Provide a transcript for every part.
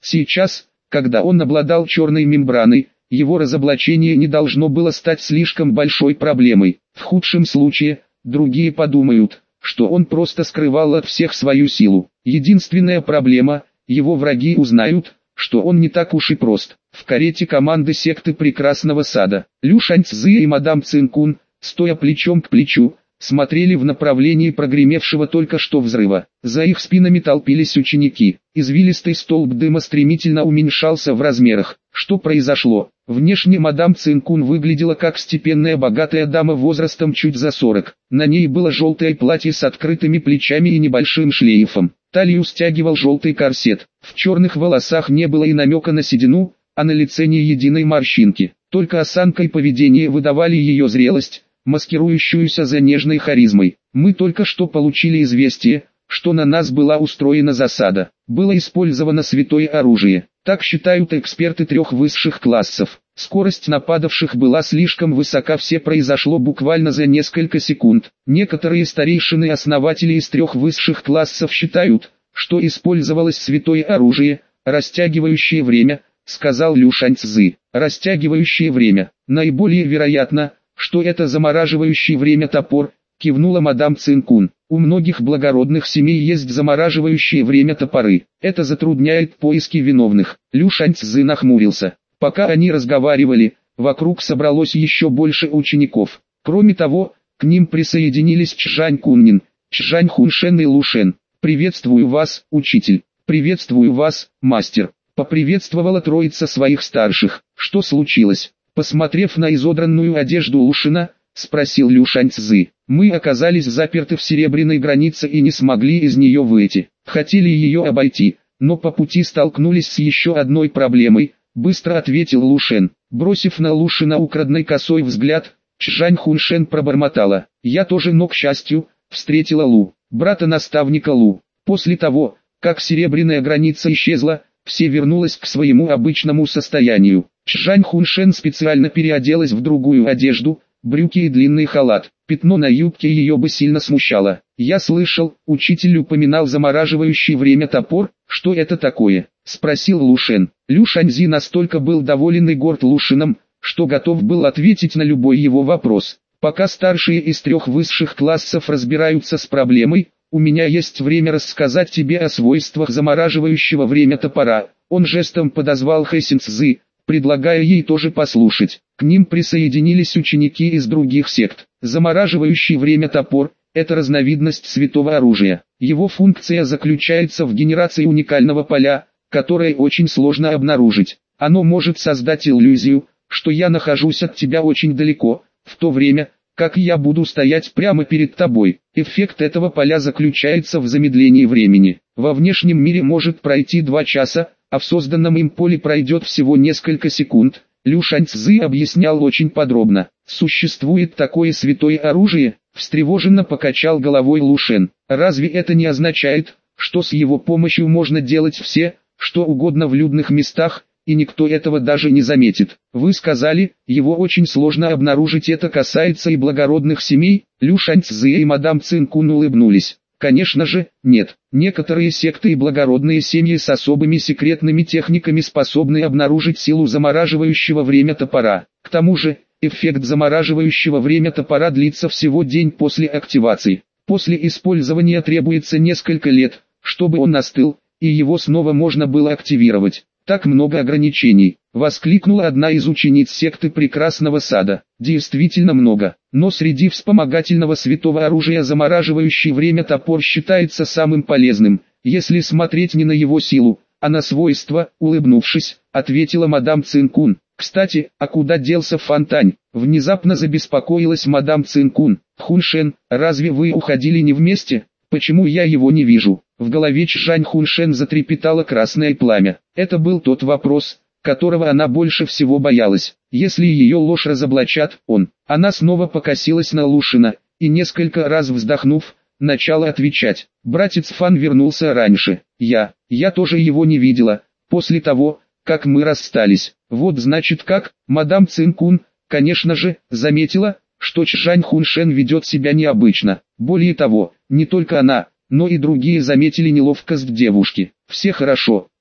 Сейчас, когда он обладал черной мембраной, его разоблачение не должно было стать слишком большой проблемой. В худшем случае, другие подумают, что он просто скрывал от всех свою силу. Единственная проблема – его враги узнают, что он не так уж и прост. В карете команды секты Прекрасного Сада, Лю Шаньцзы и мадам Цинкун, стоя плечом к плечу, смотрели в направлении прогремевшего только что взрыва. За их спинами толпились ученики. Извилистый столб дыма стремительно уменьшался в размерах. Что произошло? Внешне мадам Цинкун выглядела как степенная богатая дама возрастом чуть за 40. На ней было желтое платье с открытыми плечами и небольшим шлейфом. Талию стягивал желтый корсет. В черных волосах не было и намека на седину, а на лице ни единой морщинки. Только осанка и поведение выдавали ее зрелость, маскирующуюся за нежной харизмой. Мы только что получили известие, что на нас была устроена засада. Было использовано святое оружие. Так считают эксперты 3 высших классов. Скорость нападавших была слишком высока, все произошло буквально за несколько секунд. Некоторые старейшины-основатели из 3 высших классов считают, что использовалось святое оружие, растягивающее время, сказал Лю Шаньцзы. Растягивающее время. Наиболее вероятно, что это замораживающий время топор, кивнула мадам Цинкун. У многих благородных семей есть замораживающие время топоры. Это затрудняет поиски виновных. Лю Шаньцзы нахмурился. Пока они разговаривали, вокруг собралось еще больше учеников. Кроме того, к ним присоединились Чжань Куннин, Чжань Хуншен и Лушен. «Приветствую вас, учитель. Приветствую вас, мастер». Поприветствовала троица своих старших. Что случилось? Посмотрев на изодранную одежду Лушина, спросил Лю Шаньцзы. Мы оказались заперты в серебряной границе и не смогли из нее выйти. Хотели ее обойти, но по пути столкнулись с еще одной проблемой, быстро ответил Лушен. Бросив на Лушина украдный косой взгляд, Чжань Хуншен пробормотала. Я тоже, но к счастью, встретила Лу, брата-наставника Лу. После того, как серебряная граница исчезла, все вернулось к своему обычному состоянию. Чжань Хуншен специально переоделась в другую одежду, брюки и длинный халат. Пятно на юбке ее бы сильно смущало. Я слышал, учитель упоминал замораживающий время топор. Что это такое? Спросил Лушен. Лю Шаньзи настолько был доволен и горд Лушином, что готов был ответить на любой его вопрос. Пока старшие из 3 высших классов разбираются с проблемой, у меня есть время рассказать тебе о свойствах замораживающего время топора. Он жестом подозвал Хэсинцзы, предлагая ей тоже послушать. К ним присоединились ученики из других сект. Замораживающий время топор – это разновидность святого оружия. Его функция заключается в генерации уникального поля, которое очень сложно обнаружить. Оно может создать иллюзию, что я нахожусь от тебя очень далеко, в то время, как я буду стоять прямо перед тобой. Эффект этого поля заключается в замедлении времени. Во внешнем мире может пройти 2 часа, а в созданном им поле пройдет всего несколько секунд. Лю Шаньцзы объяснял очень подробно. Существует такое святое оружие? Встревоженно покачал головой Лушен. Разве это не означает, что с его помощью можно делать все, что угодно в людных местах, и никто этого даже не заметит? Вы сказали, его очень сложно обнаружить, это касается и благородных семей? Лю Шаньцзы и мадам Цинкун улыбнулись. Конечно же, нет. Некоторые секты и благородные семьи с особыми секретными техниками способны обнаружить силу замораживающего время топора. К тому же, эффект замораживающего время топора длится всего день после активации. После использования требуется несколько лет, чтобы он остыл, и его снова можно было активировать. Так много ограничений, воскликнула одна из учениц секты Прекрасного Сада. Действительно много, но среди вспомогательного святого оружия замораживающий время топор считается самым полезным, если смотреть не на его силу, а на свойства. Улыбнувшись, ответила мадам Цинкун. Кстати, а куда делся Фантань? Внезапно забеспокоилась мадам Цинкун. Хуншен, разве вы уходили не вместе? Почему я его не вижу? В голове Чжань Хуншен затрепетало красное пламя. Это был тот вопрос, которого она больше всего боялась. Если ее ложь разоблачат, Она снова покосилась на Лушина, и несколько раз вздохнув, начала отвечать. Братец Фан вернулся раньше. Я тоже его не видела, после того, как мы расстались. Вот значит как, мадам Цинкун, конечно же, заметила, что Чжань Хуншен ведет себя необычно. Более того, не только она, но и другие заметили неловкость девушки. Все хорошо,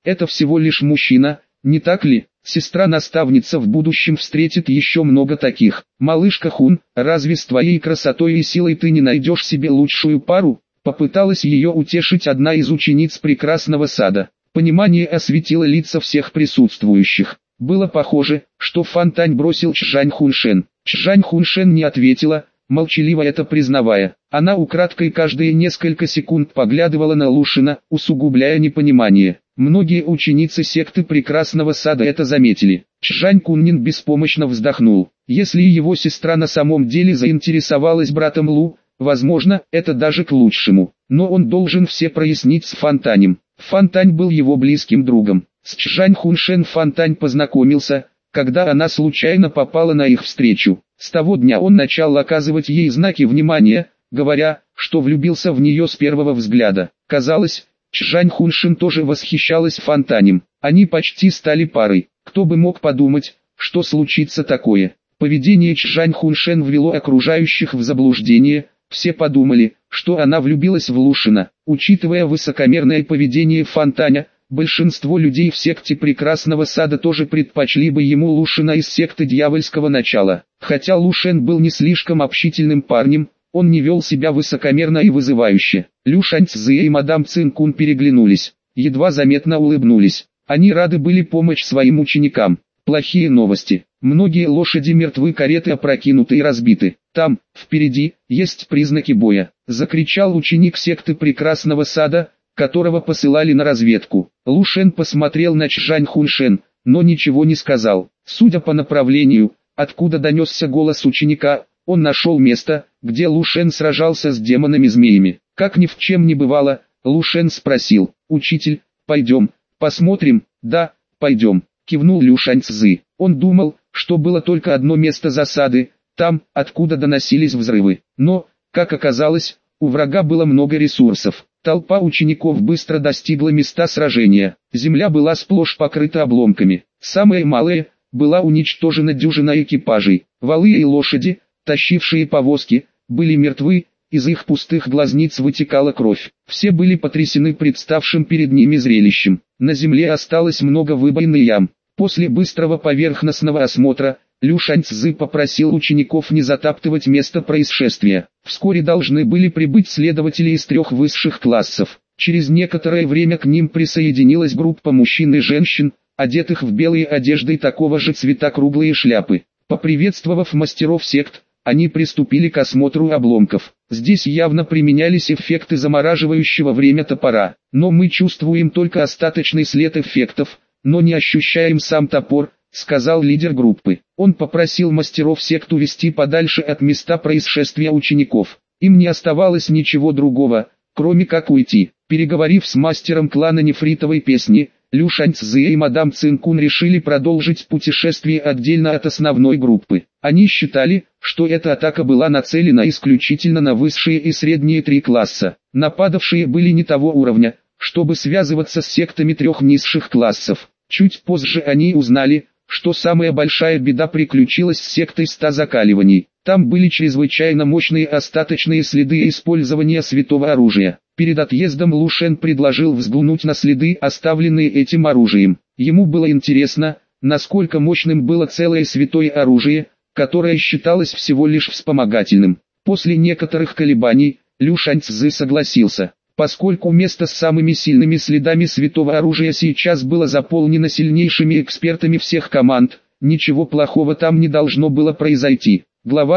Это всего лишь мужчина, не так ли? Сестра-наставница в будущем встретит еще много таких. Малышка Хун, разве с твоей красотой и силой ты не найдешь себе лучшую пару? Попыталась ее утешить одна из учениц прекрасного сада. Понимание осветило лица всех присутствующих. Было похоже, что Фантань бросил Чжань Хуншен. Чжань Хуншен не ответила, молчаливо это признавая. Она украдкой каждые несколько секунд поглядывала на Лушина, усугубляя непонимание. Многие ученицы секты прекрасного сада это заметили. Чжань Куннин беспомощно вздохнул. Если его сестра на самом деле заинтересовалась братом Лу, возможно, это даже к лучшему. Но он должен все прояснить с Фантанем. Фантань был его близким другом. С Чжань Хуншен Фантань познакомился, когда она случайно попала на их встречу. С того дня он начал оказывать ей знаки внимания, говоря, что влюбился в нее с первого взгляда. Казалось, Чжань Хуншен тоже восхищалась Фантанем. Они почти стали парой. Кто бы мог подумать, что случится такое. Поведение Чжань Хуншен ввело окружающих в заблуждение. Все подумали, что она влюбилась в Лушина. Учитывая высокомерное поведение Фантаня, большинство людей в секте прекрасного сада тоже предпочли бы ему Лушина из секты дьявольского начала. Хотя Лушен был не слишком общительным парнем, он не вел себя высокомерно и вызывающе. Лю Шаньцзы и мадам Цинкун переглянулись, едва заметно улыбнулись. Они рады были помочь своим ученикам. Плохие новости. Многие лошади мертвы, кареты опрокинуты и разбиты. Там, впереди, есть признаки боя. Закричал ученик секты прекрасного сада, которого посылали на разведку. Лу Шен посмотрел на Чжань Хуншен, но ничего не сказал. Судя по направлению, откуда донесся голос ученика, он нашел место, где Лу Шен сражался с демонами-змеями. Как ни в чем не бывало, Лу Шен спросил: «Учитель, пойдем, посмотрим?» «Да, пойдем», кивнул Лю Шаньцзы. Он думал, что было только одно место засады, там, откуда доносились взрывы. Но, как оказалось, у врага было много ресурсов. Толпа учеников быстро достигла места сражения. Земля была сплошь покрыта обломками. Самое малое, была уничтожена дюжина экипажей. Валы и лошади, тащившие повозки, были мертвы, из их пустых глазниц вытекала кровь. Все были потрясены представшим перед ними зрелищем. На земле осталось много выбоин и ям. После быстрого поверхностного осмотра, Лю Шаньцзы попросил учеников не затаптывать место происшествия. Вскоре должны были прибыть следователи из 3 высших классов. Через некоторое время к ним присоединилась группа мужчин и женщин, одетых в белые одежды и такого же цвета круглые шляпы. Поприветствовав мастеров сект, они приступили к осмотру обломков. Здесь явно применялись эффекты замораживающего время топора. Но мы чувствуем только остаточный след эффектов, но не ощущаем сам топор, сказал лидер группы. Он попросил мастеров сект увести подальше от места происшествия учеников. Им не оставалось ничего другого, кроме как уйти. Переговорив с мастером клана нефритовой песни, Лю Шаньцзы и мадам Цинкун решили продолжить путешествие отдельно от основной группы. Они считали, что эта атака была нацелена исключительно на высшие и средние 3 класса. Нападавшие были не того уровня, чтобы связываться с сектами 3 низших классов. Чуть позже они узнали, что самая большая беда приключилась с сектой 100 закаливаний. Там были чрезвычайно мощные остаточные следы использования святого оружия. Перед отъездом Лу Шен предложил взглянуть на следы, оставленные этим оружием. Ему было интересно, насколько мощным было целое святое оружие, которое считалось всего лишь вспомогательным. После некоторых колебаний, Лю Шаньцзы согласился. Поскольку место с самыми сильными следами святого оружия сейчас было заполнено сильнейшими экспертами всех команд, ничего плохого там не должно было произойти. Глава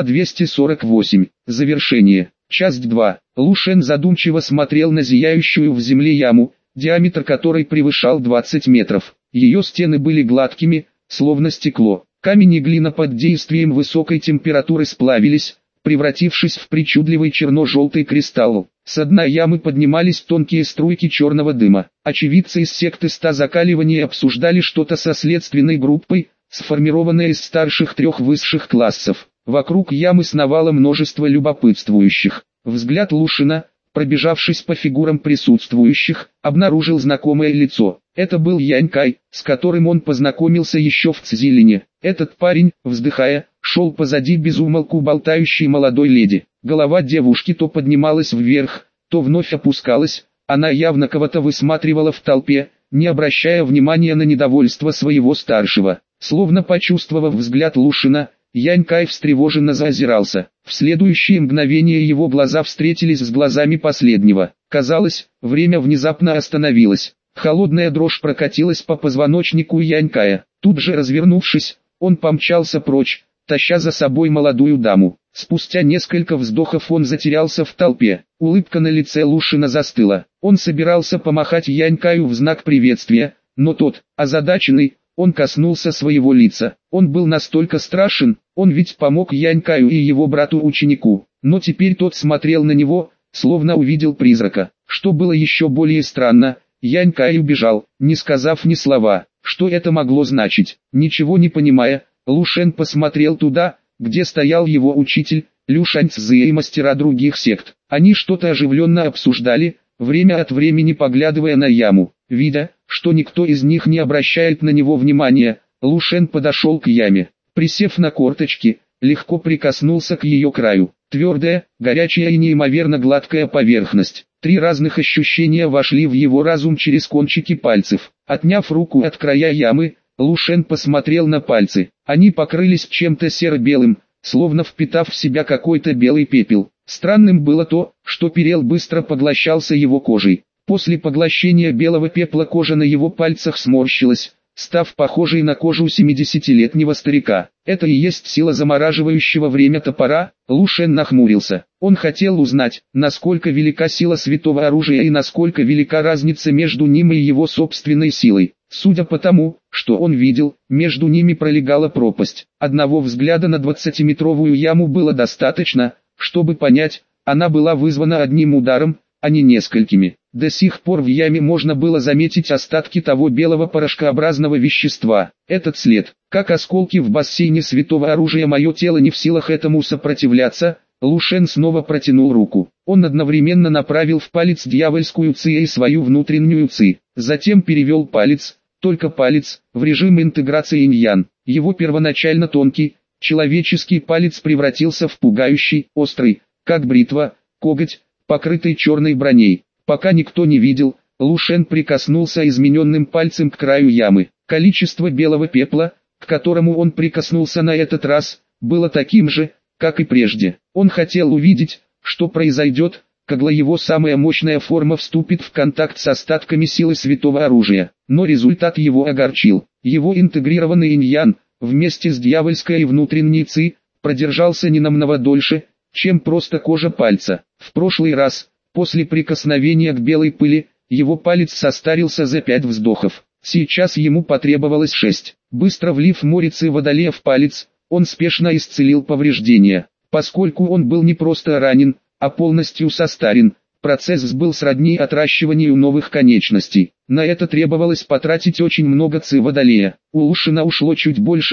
248. Завершение. Часть 2. Лу Шен задумчиво смотрел на зияющую в земле яму, диаметр которой превышал 20 метров. Ее стены были гладкими, словно стекло. Камень и глина под действием высокой температуры сплавились, превратившись в причудливый черно-желтый кристалл. С дна ямы поднимались тонкие струйки черного дыма. Очевидцы из секты 100 закаливаний обсуждали что-то со следственной группой, сформированной из старших 3 высших классов. Вокруг ямы сновало множество любопытствующих. Взгляд Лушина, пробежавшись по фигурам присутствующих, обнаружил знакомое лицо. Это был Янь Кай, с которым он познакомился еще в Цзилине. Этот парень, вздыхая, шел позади безумолку болтающей молодой леди. Голова девушки то поднималась вверх, то вновь опускалась, она явно кого-то высматривала в толпе, не обращая внимания на недовольство своего старшего. Словно почувствовав взгляд Лушина, Янькай встревоженно заозирался. В следующее мгновение его глаза встретились с глазами последнего. Казалось, время внезапно остановилось. Холодная дрожь прокатилась по позвоночнику Янькая. Тут же развернувшись, он помчался прочь, таща за собой молодую даму. Спустя несколько вздохов он затерялся в толпе. Улыбка на лице Лушина застыла. Он собирался помахать Янькаю в знак приветствия, но тот, озадаченный, он коснулся своего лица. Он был настолько страшен, он ведь помог Янькаю и его брату-ученику. Но теперь тот смотрел на него, словно увидел призрака. Что было еще более странно, Янькай убежал, не сказав ни слова. Что это могло значить? Ничего не понимая, Лушен посмотрел туда, где стоял его учитель, Лю Шаньцзы и мастера других сект. Они что-то оживленно обсуждали, время от времени поглядывая на яму. Видя, что никто из них не обращает на него внимания, Лушен подошел к яме. Присев на корточки, легко прикоснулся к ее краю. Твердая, горячая и неимоверно гладкая поверхность. Три разных ощущения вошли в его разум через кончики пальцев. Отняв руку от края ямы, Лушен посмотрел на пальцы. Они покрылись чем-то серо-белым, словно впитав в себя какой-то белый пепел. Странным было то, что пепел быстро поглощался его кожей. После поглощения белого пепла кожа на его пальцах сморщилась, став похожей на кожу 70-летнего старика. Это и есть сила замораживающего время топора. Лушен нахмурился. Он хотел узнать, насколько велика сила святого оружия и насколько велика разница между ним и его собственной силой. Судя по тому, что он видел, между ними пролегала пропасть. Одного взгляда на 20-метровую яму было достаточно, чтобы понять, она была вызвана одним ударом, а не несколькими. До сих пор в яме можно было заметить остатки того белого порошкообразного вещества. Этот след, как осколки в бассейне святого оружия, мое тело не в силах этому сопротивляться. Лушен снова протянул руку. Он одновременно направил в палец дьявольскую ци и свою внутреннюю ци. Затем перевел палец, только палец, в режим интеграции инь-ян. Его первоначально тонкий, человеческий палец превратился в пугающий, острый, как бритва, коготь, покрытый черной броней. Пока никто не видел, Лушен прикоснулся измененным пальцем к краю ямы. Количество белого пепла, к которому он прикоснулся на этот раз, было таким же, как и прежде. Он хотел увидеть, что произойдет, когда его самая мощная форма вступит в контакт с остатками силы святого оружия. Но результат его огорчил. Его интегрированный инь-ян, вместе с дьявольской и внутренней ци, продержался ненамного дольше, чем просто кожа пальца. В прошлый раз, после прикосновения к белой пыли, его палец состарился за 5 вздохов. Сейчас ему потребовалось 6. Быстро влив море ци водолея в палец, он спешно исцелил повреждения. Поскольку он был не просто ранен, а полностью состарен, процесс был сродни отращиванию новых конечностей. На это требовалось потратить очень много ци водолея. У Лушина ушло чуть больше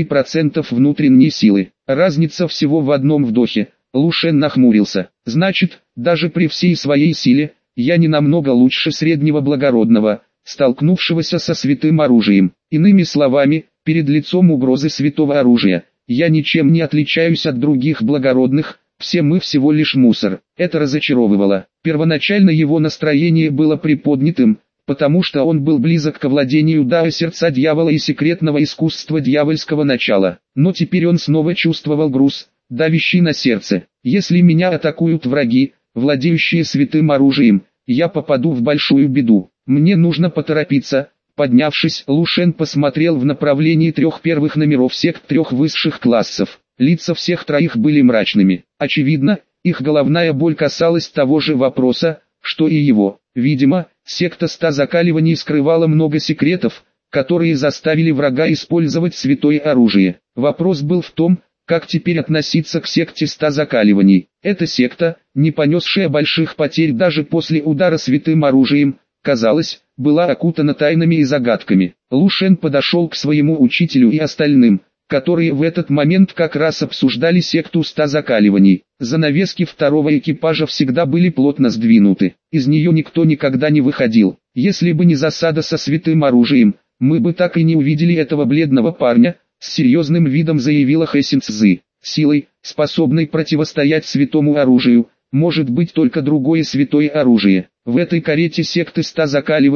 10% внутренней силы. Разница всего в одном вдохе. Лушен нахмурился. Значит, даже при всей своей силе, я не намного лучше среднего благородного, столкнувшегося со святым оружием. Иными словами, перед лицом угрозы святого оружия, я ничем не отличаюсь от других благородных, все мы всего лишь мусор. Это разочаровывало. Первоначально его настроение было приподнятым, потому что он был близок к овладению дара сердца дьявола и секретного искусства дьявольского начала. Но теперь он снова чувствовал груз, давящий на сердце. Если меня атакуют враги, владеющие святым оружием, я попаду в большую беду. Мне нужно поторопиться. Поднявшись, Лушен посмотрел в направлении 3 первых номеров сект 3 высших классов. Лица всех троих были мрачными. Очевидно, их головная боль касалась того же вопроса, что и его. Видимо, секта 100 закаливаний скрывала много секретов, которые заставили врага использовать святое оружие. Вопрос был в том, как теперь относиться к секте 100 закаливаний. Эта секта, не понесшая больших потерь даже после удара святым оружием, казалось, была окутана тайнами и загадками. Лушен подошел к своему учителю и остальным, которые в этот момент как раз обсуждали секту 100 закаливаний. Занавески второго экипажа всегда были плотно сдвинуты. Из нее никто никогда не выходил. Если бы не засада со святым оружием, мы бы так и не увидели этого бледного парня, с серьезным видом заявила Хэсин Цзы. Силой, способной противостоять святому оружию, может быть только другое святое оружие. В этой карете секты 100 закаливаний,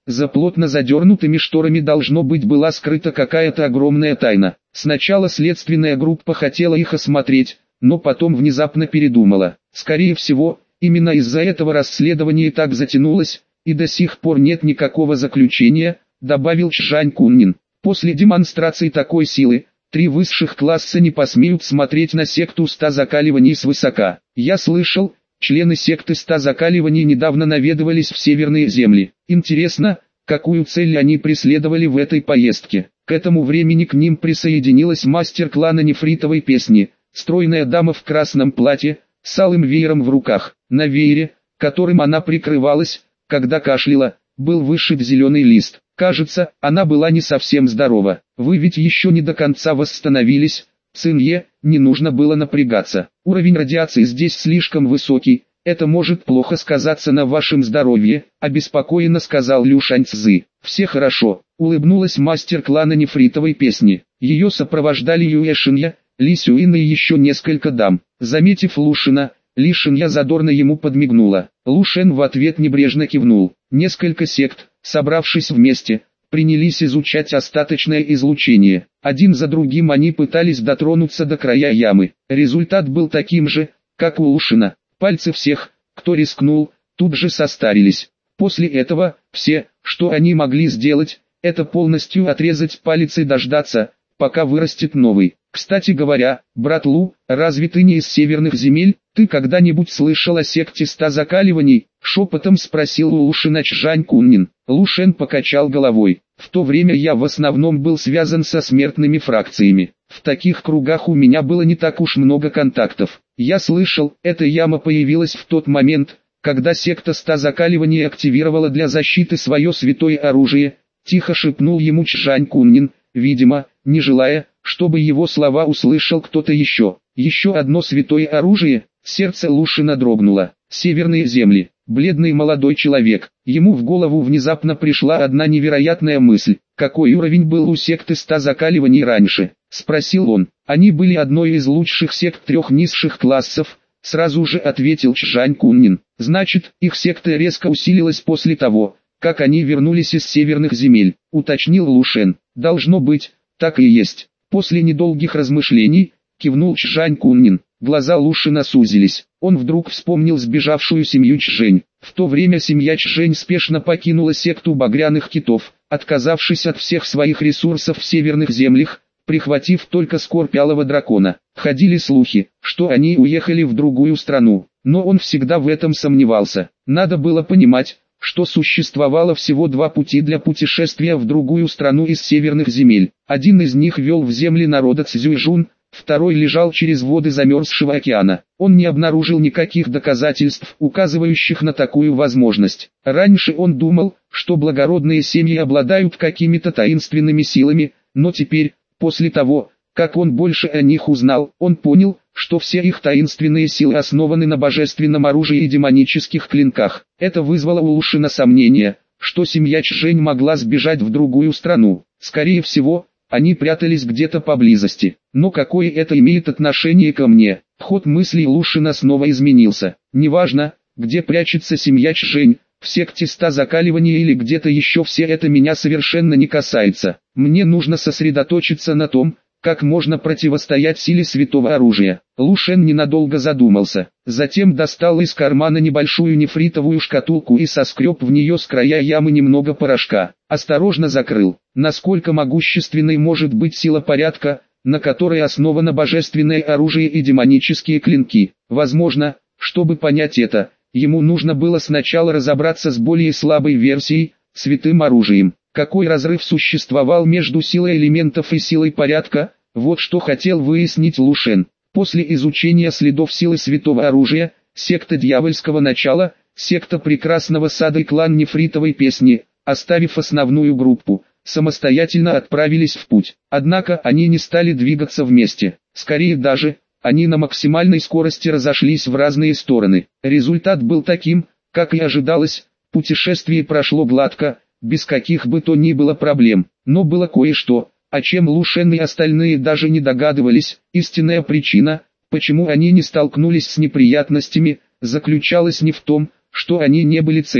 за плотно задернутыми шторами должно быть была скрыта какая-то огромная тайна. Сначала следственная группа хотела их осмотреть, но потом внезапно передумала. Скорее всего, именно из-за этого расследование так затянулось, и до сих пор нет никакого заключения, добавил Чжань Куннин. После демонстрации такой силы, 3 высших класса не посмеют смотреть на секту 100 закаливаний свысока. Я слышал, члены секты 100 закаливаний недавно наведывались в северные земли. Интересно, какую цель они преследовали в этой поездке. К этому времени к ним присоединилась мастер клана нефритовой песни, стройная дама в красном платье, с алым веером в руках. На веере, которым она прикрывалась, когда кашляла, был вышит зеленый лист. Кажется, она была не совсем здорова. Вы ведь еще не до конца восстановились, Цинье, не нужно было напрягаться. Уровень радиации здесь слишком высокий, это может плохо сказаться на вашем здоровье, обеспокоенно сказал Лю Шаньцзы. Все хорошо, улыбнулась мастер клана нефритовой песни. Ее сопровождали Юэ Шинья, Ли Сюин и еще несколько дам. Заметив Лушина, Ли Шинья задорно ему подмигнула. Лушен в ответ небрежно кивнул. Несколько сект, собравшись вместе, принялись изучать остаточное излучение. Один за другим они пытались дотронуться до края ямы. Результат был таким же, как у Лушина. Пальцы всех, кто рискнул, тут же состарились. После этого, все, что они могли сделать, это полностью отрезать палец и дождаться, пока вырастет новый. Кстати говоря, брат Лу, разве ты не из северных земель? Ты когда-нибудь слышал о секте 100 закаливаний? Шепотом спросил у Лушина Чжань Куннин. Лушен покачал головой. В то время я в основном был связан со смертными фракциями. В таких кругах у меня было не так уж много контактов. Я слышал, эта яма появилась в тот момент, когда секта 100 закаливаний активировала для защиты свое святое оружие. Тихо шепнул ему Чжань Куннин, видимо, не желая, чтобы его слова услышал кто-то еще. Еще одно святое оружие, сердце Лушина дрогнуло. Северные земли, бледный молодой человек. Ему в голову внезапно пришла одна невероятная мысль. Какой уровень был у секты 100 закаливаний раньше? Спросил он. Они были одной из лучших сект 3 низших классов, сразу же ответил Чжань Куннин. Значит, их секта резко усилилась после того, как они вернулись из северных земель, уточнил Лушен. Должно быть, так и есть. После недолгих размышлений, кивнул Чжань Куннин. Глаза Лушина сузились. Он вдруг вспомнил сбежавшую семью Чжэнь. В то время семья Чжэнь спешно покинула секту багряных китов, отказавшись от всех своих ресурсов в северных землях, прихватив только скорбь алого дракона. Ходили слухи, что они уехали в другую страну, но он всегда в этом сомневался. Надо было понимать, что существовало всего 2 пути для путешествия в другую страну из северных земель. Один из них вел в земли народа Цзюйжун, второй лежал через воды замерзшего океана. Он не обнаружил никаких доказательств, указывающих на такую возможность. Раньше он думал, что благородные семьи обладают какими-то таинственными силами, но теперь, после того, как он больше о них узнал, он понял, что все их таинственные силы основаны на божественном оружии и демонических клинках. Это вызвало у Лушина сомнение, что семья Чжэнь могла сбежать в другую страну. Скорее всего, они прятались где-то поблизости. Но какое это имеет отношение ко мне? Ход мыслей Лушина снова изменился. Неважно, где прячется семья Чжэнь, в секте 100 закаливаний или где-то еще, все это меня совершенно не касается. Мне нужно сосредоточиться на том, как можно противостоять силе святого оружия. Лушен ненадолго задумался. Затем достал из кармана небольшую нефритовую шкатулку и соскреб в нее с края ямы немного порошка. Осторожно закрыл. Насколько могущественной может быть сила порядка, на которой основано божественное оружие и демонические клинки? Возможно, чтобы понять это, ему нужно было сначала разобраться с более слабой версией, святым оружием. Какой разрыв существовал между силой элементов и силой порядка, вот что хотел выяснить Лушен. После изучения следов силы святого оружия, секта дьявольского начала, секта прекрасного сада и клан нефритовой песни, оставив основную группу, самостоятельно отправились в путь. Однако они не стали двигаться вместе, скорее даже, они на максимальной скорости разошлись в разные стороны. Результат был таким, как и ожидалось, путешествие прошло гладко, без каких бы то ни было проблем. Но было кое-что, о чем Лушен и остальные даже не догадывались. Истинная причина, почему они не столкнулись с неприятностями, заключалась не в том, что они не были целью.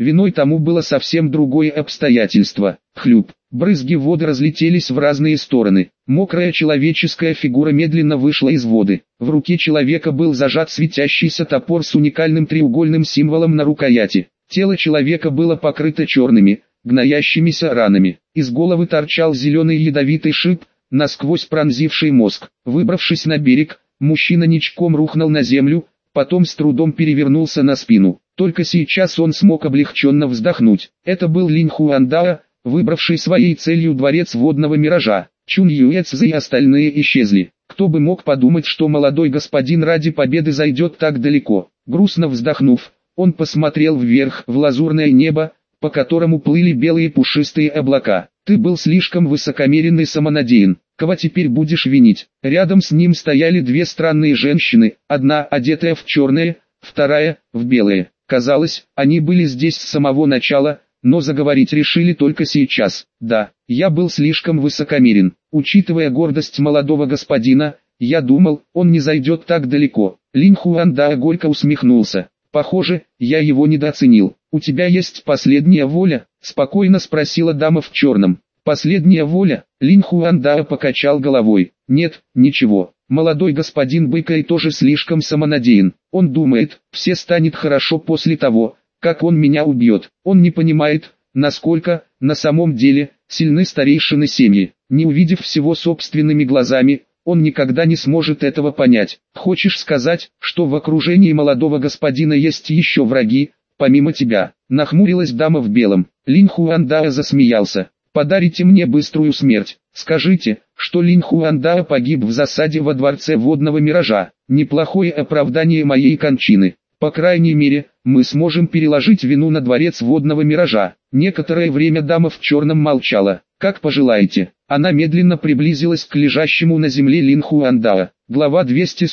Виной тому было совсем другое обстоятельство. Хлюп. Брызги воды разлетелись в разные стороны. Мокрая человеческая фигура медленно вышла из воды. В руке человека был зажат светящийся топор с уникальным треугольным символом на рукояти. Тело человека было покрыто черными, гноящимися ранами. Из головы торчал зеленый ядовитый шип, насквозь пронзивший мозг. Выбравшись на берег, мужчина ничком рухнул на землю, потом с трудом перевернулся на спину. Только сейчас он смог облегченно вздохнуть. Это был Линь Хуандао, выбравший своей целью дворец водного миража. Чун Юэцзы и остальные исчезли. Кто бы мог подумать, что молодой господин ради победы зайдет так далеко. Грустно вздохнув, он посмотрел вверх в лазурное небо, по которому плыли белые пушистые облака. Ты был слишком высокомерен и самонадеян. Кого теперь будешь винить? Рядом с ним стояли две странные женщины, одна одетая в черное, вторая в белое. Казалось, они были здесь с самого начала, но заговорить решили только сейчас. Да, я был слишком высокомерен. Учитывая гордость молодого господина, я думал, он не зайдет так далеко. Линь Хуандао горько усмехнулся. Похоже, я его недооценил. «У тебя есть последняя воля?» – спокойно спросила дама в черном. «Последняя воля?» – Линь Хуандао покачал головой. «Нет, ничего. Молодой господин Бэкэй тоже слишком самонадеян. Он думает, все станет хорошо после того, как он меня убьет. Он не понимает, насколько, на самом деле, сильны старейшины семьи. Не увидев всего собственными глазами, он никогда не сможет этого понять. Хочешь сказать, что в окружении молодого господина есть еще враги, помимо тебя?» Нахмурилась дама в белом. Линь Хуандао засмеялся. «Подарите мне быструю смерть. Скажите, что Линь Хуандао погиб в засаде во дворце водного миража. Неплохое оправдание моей кончины. По крайней мере, мы сможем переложить вину на дворец водного миража». Некоторое время дама в черном молчала. «Как пожелаете». Она медленно приблизилась к лежащему на земле Линь Хуандао. Глава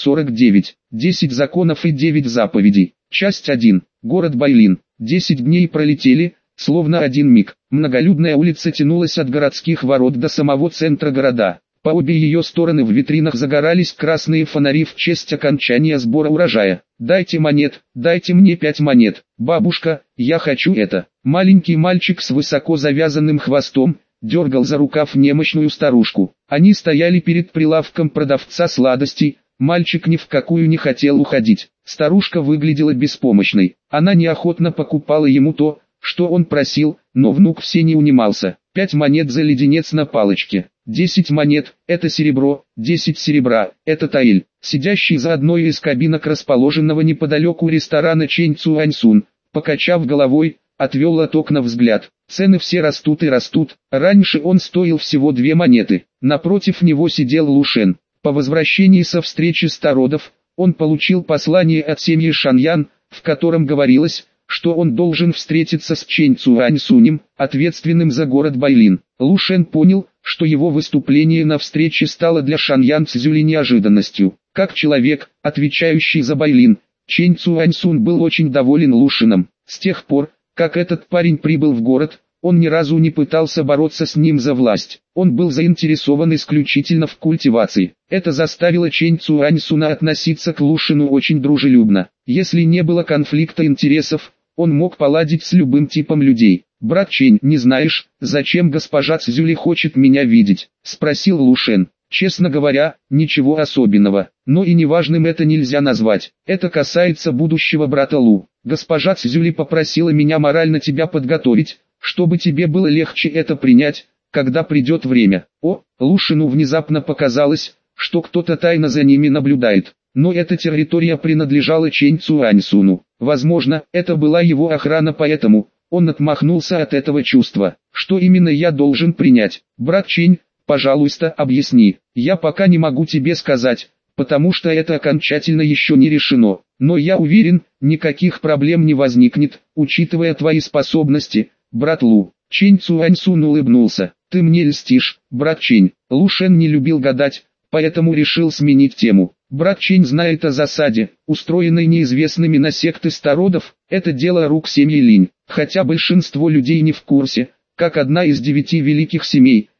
249. 10 законов и 9 заповедей. Часть 1. Город Байлин. 10 дней пролетели, словно один миг. Многолюдная улица тянулась от городских ворот до самого центра города. По обе ее стороны в витринах загорались красные фонари в честь окончания сбора урожая. «Дайте монет, дайте мне 5 монет. Бабушка, я хочу это». Маленький мальчик с высоко завязанным хвостом дергал за рукав немощную старушку. Они стояли перед прилавком продавца сладостей. Мальчик ни в какую не хотел уходить. Старушка выглядела беспомощной. Она неохотно покупала ему то, что он просил, но внук все не унимался. 5 монет за леденец на палочке. 10 монет – это серебро, 10 серебра – это таиль. Сидящий за одной из кабинок расположенного неподалеку ресторана Чэнь Цуаньсун, покачав головой, отвел от окна взгляд. Цены все растут и растут. Раньше он стоил всего 2 монеты. Напротив него сидел Лушен. По возвращении со встречи стародов, он получил послание от семьи Шаньян, в котором говорилось, что он должен встретиться с Чэнь Цуаньсунем, ответственным за город Байлин. Лушен понял, что его выступление на встрече стало для Шаньян Цзюли неожиданностью. Как человек, отвечающий за Байлин, Чэнь Цуаньсун был очень доволен Лушеном. С тех пор, как этот парень прибыл в город, он ни разу не пытался бороться с ним за власть. Он был заинтересован исключительно в культивации. Это заставило Чэнь Цуаньсуна относиться к Лушену очень дружелюбно. Если не было конфликта интересов, он мог поладить с любым типом людей. «Брат Чэнь, не знаешь, зачем госпожа Цзюли хочет меня видеть?» – спросил Лушен. «Честно говоря, ничего особенного, но и неважным это нельзя назвать. Это касается будущего брата Лу. Госпожа Цзюли попросила меня морально тебя подготовить, чтобы тебе было легче это принять, когда придет время». Лушину внезапно показалось, что кто-то тайно за ними наблюдает. Но эта территория принадлежала Чэнь Цуаньсуну. Возможно, это была его охрана, поэтому он отмахнулся от этого чувства. «Что именно я должен принять? Брат Чэнь, пожалуйста, объясни. Я пока не могу тебе сказать, потому что это окончательно еще не решено. Но я уверен, никаких проблем не возникнет, учитывая твои способности, брат Лу». Чэнь Цуаньсун улыбнулся. «Ты мне льстишь, брат Чэнь». Лушен не любил гадать, поэтому решил сменить тему. «Брат Чэнь знает о засаде, устроенной неизвестными на секты стародов. Это дело рук семьи Линь. Хотя большинство людей не в курсе, как одна из 9 великих семей,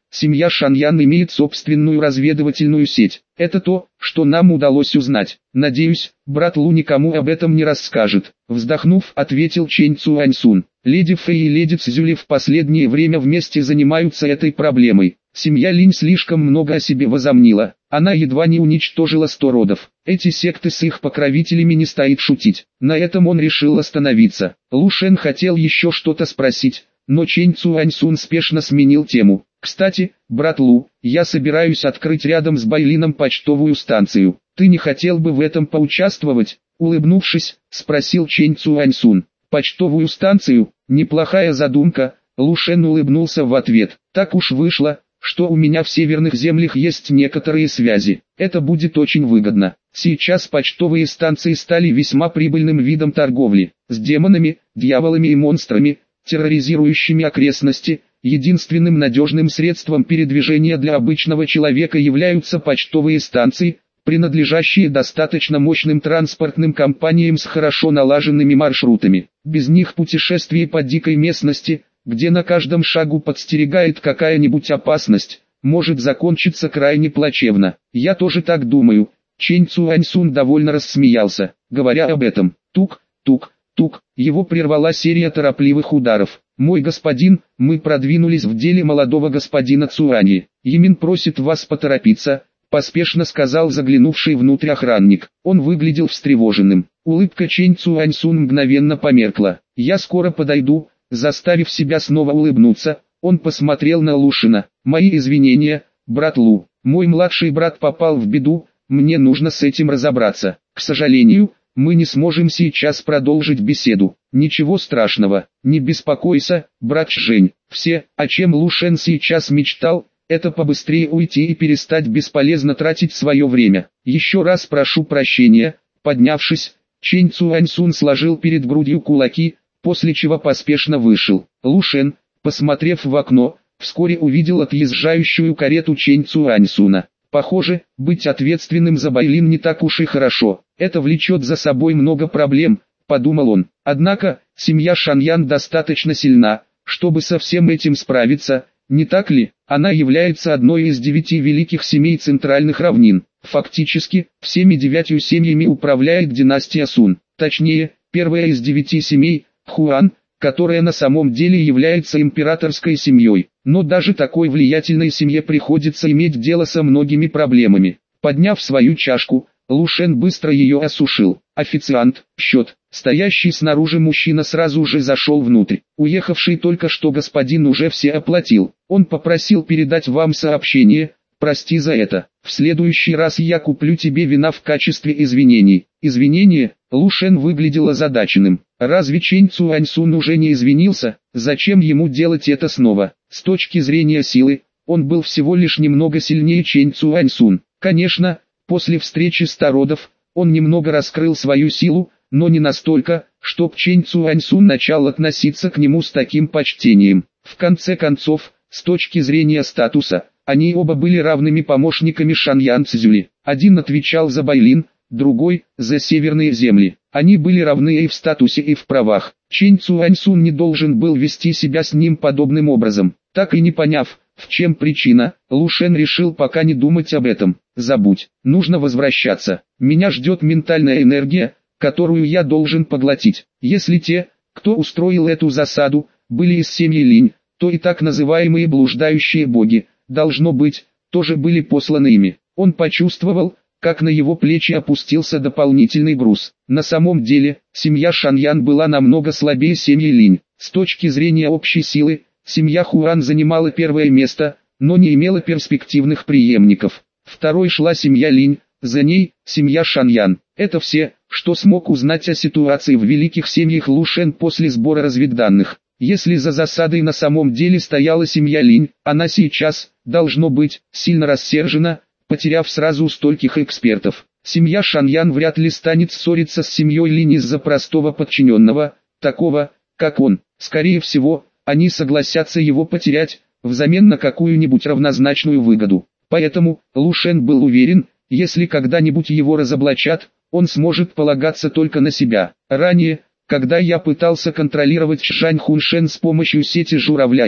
семья Шаньян имеет собственную разведывательную сеть. Это то, что нам удалось узнать. Надеюсь, брат Лу никому об этом не расскажет. Вздохнув, ответил Чэнь Цюаньсун. Леди Фэй и леди Цзюли в последнее время вместе занимаются этой проблемой. Семья Линь слишком много о себе возомнила. Она едва не уничтожила 100 родов. Эти секты с их покровителями не стоит шутить. На этом он решил остановиться. Лу Шен хотел еще что-то спросить, но Чэнь Цюаньсун спешно сменил тему. «Кстати, брат Лу, я собираюсь открыть рядом с Байлином почтовую станцию. Ты не хотел бы в этом поучаствовать?» Улыбнувшись, спросил Чэнь Цюаньсун. «Почтовую станцию? Неплохая задумка», Лу Шен улыбнулся в ответ. «Так уж вышло, что у меня в северных землях есть некоторые связи. Это будет очень выгодно. Сейчас почтовые станции стали весьма прибыльным видом торговли. С демонами, дьяволами и монстрами, терроризирующими окрестности, единственным надежным средством передвижения для обычного человека являются почтовые станции, принадлежащие достаточно мощным транспортным компаниям с хорошо налаженными маршрутами. Без них путешествие по дикой местности, где на каждом шагу подстерегает какая-нибудь опасность, может закончиться крайне плачевно. Я тоже так думаю». Чэнь Цюаньсун довольно рассмеялся, говоря об этом. Тук, тук, тук, его прервала серия торопливых ударов. «Мой господин, мы продвинулись в деле молодого господина Цюани. Йимин просит вас поторопиться», поспешно сказал заглянувший внутрь охранник. Он выглядел встревоженным. Улыбка Чэнь Цюаньсун мгновенно померкла. «Я скоро подойду», заставив себя снова улыбнуться, он посмотрел на Лушина. «Мои извинения, брат Лу. Мой младший брат попал в беду, мне нужно с этим разобраться. К сожалению, мы не сможем сейчас продолжить беседу». «Ничего страшного, не беспокойся, брат Жень. Все, о чем Лу Шен сейчас мечтал, это побыстрее уйти и перестать бесполезно тратить свое время. Еще раз прошу прощения». Поднявшись, Чэнь Цюаньсун сложил перед грудью кулаки, после чего поспешно вышел. Лу Шен, посмотрев в окно, вскоре увидел отъезжающую карету Чэнь Цюаньсуна. Похоже, быть ответственным за Байлин не так уж и хорошо. Это влечет за собой много проблем, подумал он. Однако, семья Шаньян достаточно сильна, чтобы со всем этим справиться, не так ли? Она является одной из 9 великих семей центральных равнин. Фактически, всеми 9 семьями управляет династия Сун. Точнее, первая из 9 семей, Хуан, которая на самом деле является императорской семьей. Но даже такой влиятельной семье приходится иметь дело со многими проблемами. Подняв свою чашку, Лу Шен быстро ее осушил. «Официант, счет». Стоящий снаружи мужчина сразу же зашел внутрь. «Уехавший только что господин уже все оплатил. Он попросил передать вам сообщение. Прости за это. В следующий раз я куплю тебе вина в качестве извинений». «Извинения?» Лу Шен выглядел озадаченным. Разве Чэнь Цюаньсун уже не извинился? Зачем ему делать это снова? С точки зрения силы, он был всего лишь немного сильнее Чэнь Цюаньсун. Конечно, после встречи стародов, он немного раскрыл свою силу, но не настолько, чтоб Чэнь Цюаньсун начал относиться к нему с таким почтением. В конце концов, с точки зрения статуса, они оба были равными помощниками Шаньян Цзюли. Один отвечал за Байлин, другой – за северные земли. Они были равны и в статусе, и в правах. Чэнь Цюаньсун не должен был вести себя с ним подобным образом. Так и не поняв, в чем причина, Лу Шен решил пока не думать об этом. «Забудь, нужно возвращаться. Меня ждет ментальная энергия, которую я должен поглотить. Если те, кто устроил эту засаду, были из семьи Линь, то и так называемые блуждающие боги, должно быть, тоже были посланы ими». Он почувствовал, как на его плечи опустился дополнительный груз. На самом деле, семья Шаньян была намного слабее семьи Линь. С точки зрения общей силы, семья Хуан занимала первое место, но не имела перспективных преемников. Второй шла семья Линь, за ней – семья Шаньян. Это все, что смог узнать о ситуации в великих семьях Лу Шен после сбора разведданных. Если за засадой на самом деле стояла семья Линь, она сейчас, должно быть, сильно рассержена, потеряв сразу стольких экспертов. Семья Шаньян вряд ли станет ссориться с семьей Линь из-за простого подчиненного, такого, как он. Скорее всего, они согласятся его потерять, взамен на какую-нибудь равнозначную выгоду. Поэтому, Лу Шен был уверен, если когда-нибудь его разоблачат, он сможет полагаться только на себя. Ранее, когда я пытался контролировать Шань Хуншен с помощью сети журавля Инь,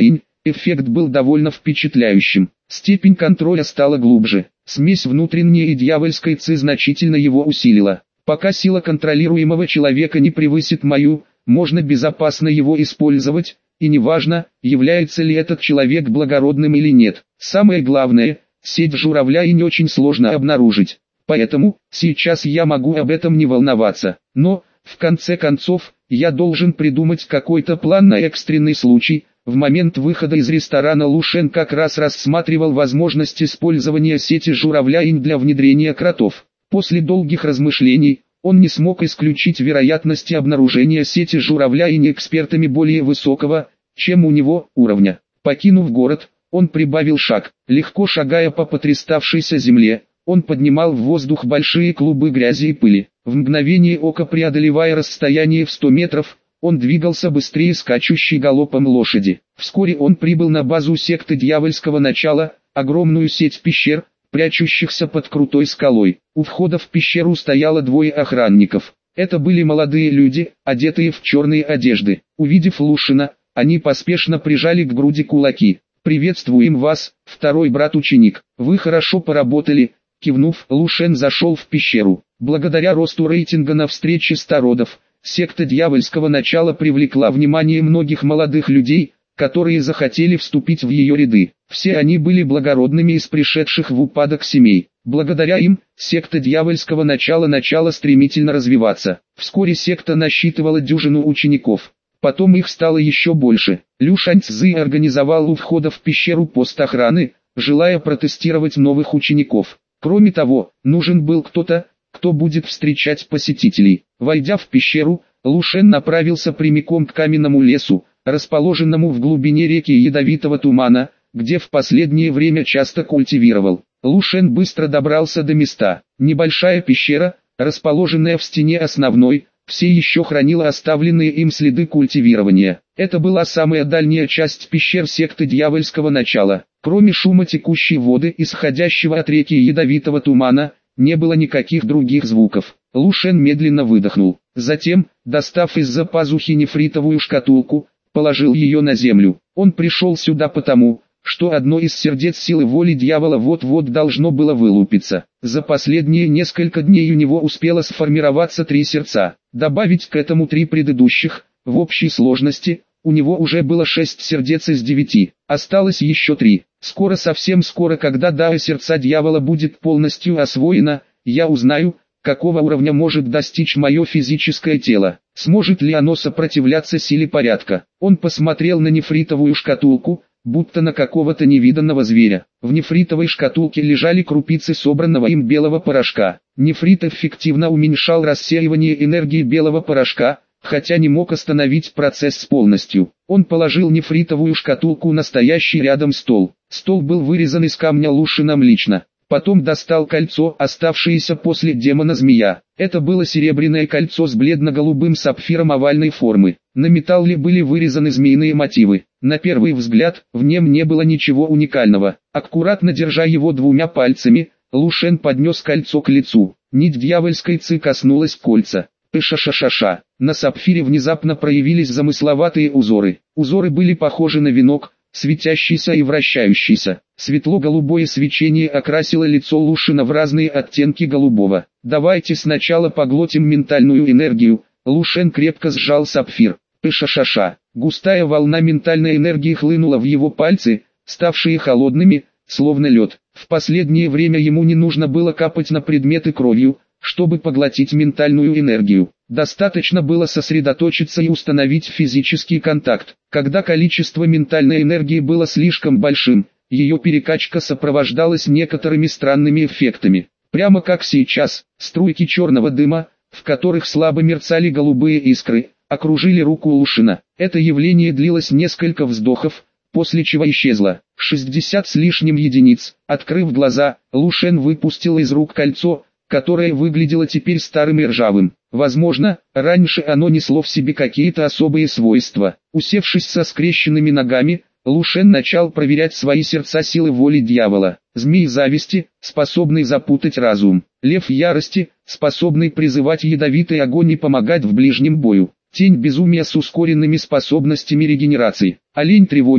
Эффект был довольно впечатляющим. Степень контроля стала глубже. Смесь внутренней и дьявольской ци значительно его усилила. Пока сила контролируемого человека не превысит мою, можно безопасно его использовать, и неважно, является ли этот человек благородным или нет. Самое главное, сеть журавля и не очень сложно обнаружить. Поэтому, сейчас я могу об этом не волноваться. Но, в конце концов, я должен придумать какой-то план на экстренный случай. В момент выхода из ресторана Лу Шен как раз рассматривал возможность использования сети журавля-инь для внедрения кротов. После долгих размышлений, он не смог исключить вероятности обнаружения сети журавля-инь экспертами более высокого, чем у него, уровня. Покинув город, он прибавил шаг. Легко шагая по потряставшейся земле, он поднимал в воздух большие клубы грязи и пыли. В мгновение ока преодолевая расстояние в 100 метров, он двигался быстрее скачущей галопом лошади. Вскоре он прибыл на базу секты дьявольского начала, огромную сеть пещер, прячущихся под крутой скалой. У входа в пещеру стояло двое охранников. Это были молодые люди, одетые в черные одежды. Увидев Лушина, они поспешно прижали к груди кулаки. «Приветствуем вас, второй брат-ученик. Вы хорошо поработали». Кивнув, Лу Шен зашел в пещеру. Благодаря росту рейтинга на встрече стародов, секта дьявольского начала привлекла внимание многих молодых людей, которые захотели вступить в ее ряды. Все они были благородными из пришедших в упадок семей. Благодаря им, секта дьявольского начала стремительно развиваться. Вскоре секта насчитывала дюжину учеников. Потом их стало еще больше. Лю Шаньцзы организовал у входа в пещеру пост охраны, желая протестировать новых учеников. Кроме того, нужен был кто-то, кто будет встречать посетителей. Войдя в пещеру, Лу Шен направился прямиком к каменному лесу, расположенному в глубине реки ядовитого тумана, где в последнее время часто культивировал. Лу Шен быстро добрался до места. Небольшая пещера, расположенная в стене основной, все еще хранила оставленные им следы культивирования. Это была самая дальняя часть пещер секты дьявольского начала. Кроме шума текущей воды, исходящего от реки ядовитого тумана, не было никаких других звуков. Лу Шен медленно выдохнул. Затем, достав из-за пазухи нефритовую шкатулку, положил ее на землю. Он пришел сюда потому, что одно из сердец силы воли дьявола вот-вот должно было вылупиться. За последние несколько дней у него успело сформироваться 3 сердца. Добавить к этому 3 предыдущих, в общей сложности, у него уже было 6 сердец из 9. Осталось еще 3. Скоро, совсем скоро, когда дао сердца дьявола будет полностью освоено, я узнаю, какого уровня может достичь мое физическое тело. Сможет ли оно сопротивляться силе порядка? Он посмотрел на нефритовую шкатулку, будто на какого-то невиданного зверя. В нефритовой шкатулке лежали крупицы собранного им белого порошка. Нефрит эффективно уменьшал рассеивание энергии белого порошка, хотя не мог остановить процесс полностью. Он положил нефритовую шкатулку на стоящий рядом стол. Стол был вырезан из камня Лушином лично. Потом достал кольцо, оставшееся после демона-змея. Это было серебряное кольцо с бледно-голубым сапфиром овальной формы. На металле были вырезаны змеиные мотивы. На первый взгляд, в нем не было ничего уникального. Аккуратно держа его 2 пальцами, Лу Шен поднес кольцо к лицу. Нить дьявольской ци коснулась кольца. Ша-ша-ша-ша. На сапфире внезапно проявились замысловатые узоры. Узоры были похожи на венок, светящийся и вращающийся. Светло-голубое свечение окрасило лицо Лушина в разные оттенки голубого. «Давайте сначала поглотим ментальную энергию». Лу Шен крепко сжал сапфир. Ша-ша-ша. Густая волна ментальной энергии хлынула в его пальцы, ставшие холодными, словно лед. В последнее время ему не нужно было капать на предметы кровью, чтобы поглотить ментальную энергию. Достаточно было сосредоточиться и установить физический контакт. Когда количество ментальной энергии было слишком большим, ее перекачка сопровождалась некоторыми странными эффектами. Прямо как сейчас, струйки черного дыма, в которых слабо мерцали голубые искры, окружили руку Лушина. Это явление длилось несколько вздохов, после чего исчезло. 60 с лишним единиц. Открыв глаза, Лу Шен выпустил из рук кольцо, которое выглядело теперь старым и ржавым. Возможно, раньше оно несло в себе какие-то особые свойства. Усевшись со скрещенными ногами, Лу Шен начал проверять свои сердца силы воли дьявола. Змей зависти, способный запутать разум. Лев ярости, способный призывать ядовитый огонь и помогать в ближнем бою. Тень безумия с ускоренными способностями регенерации. Олень тревоги,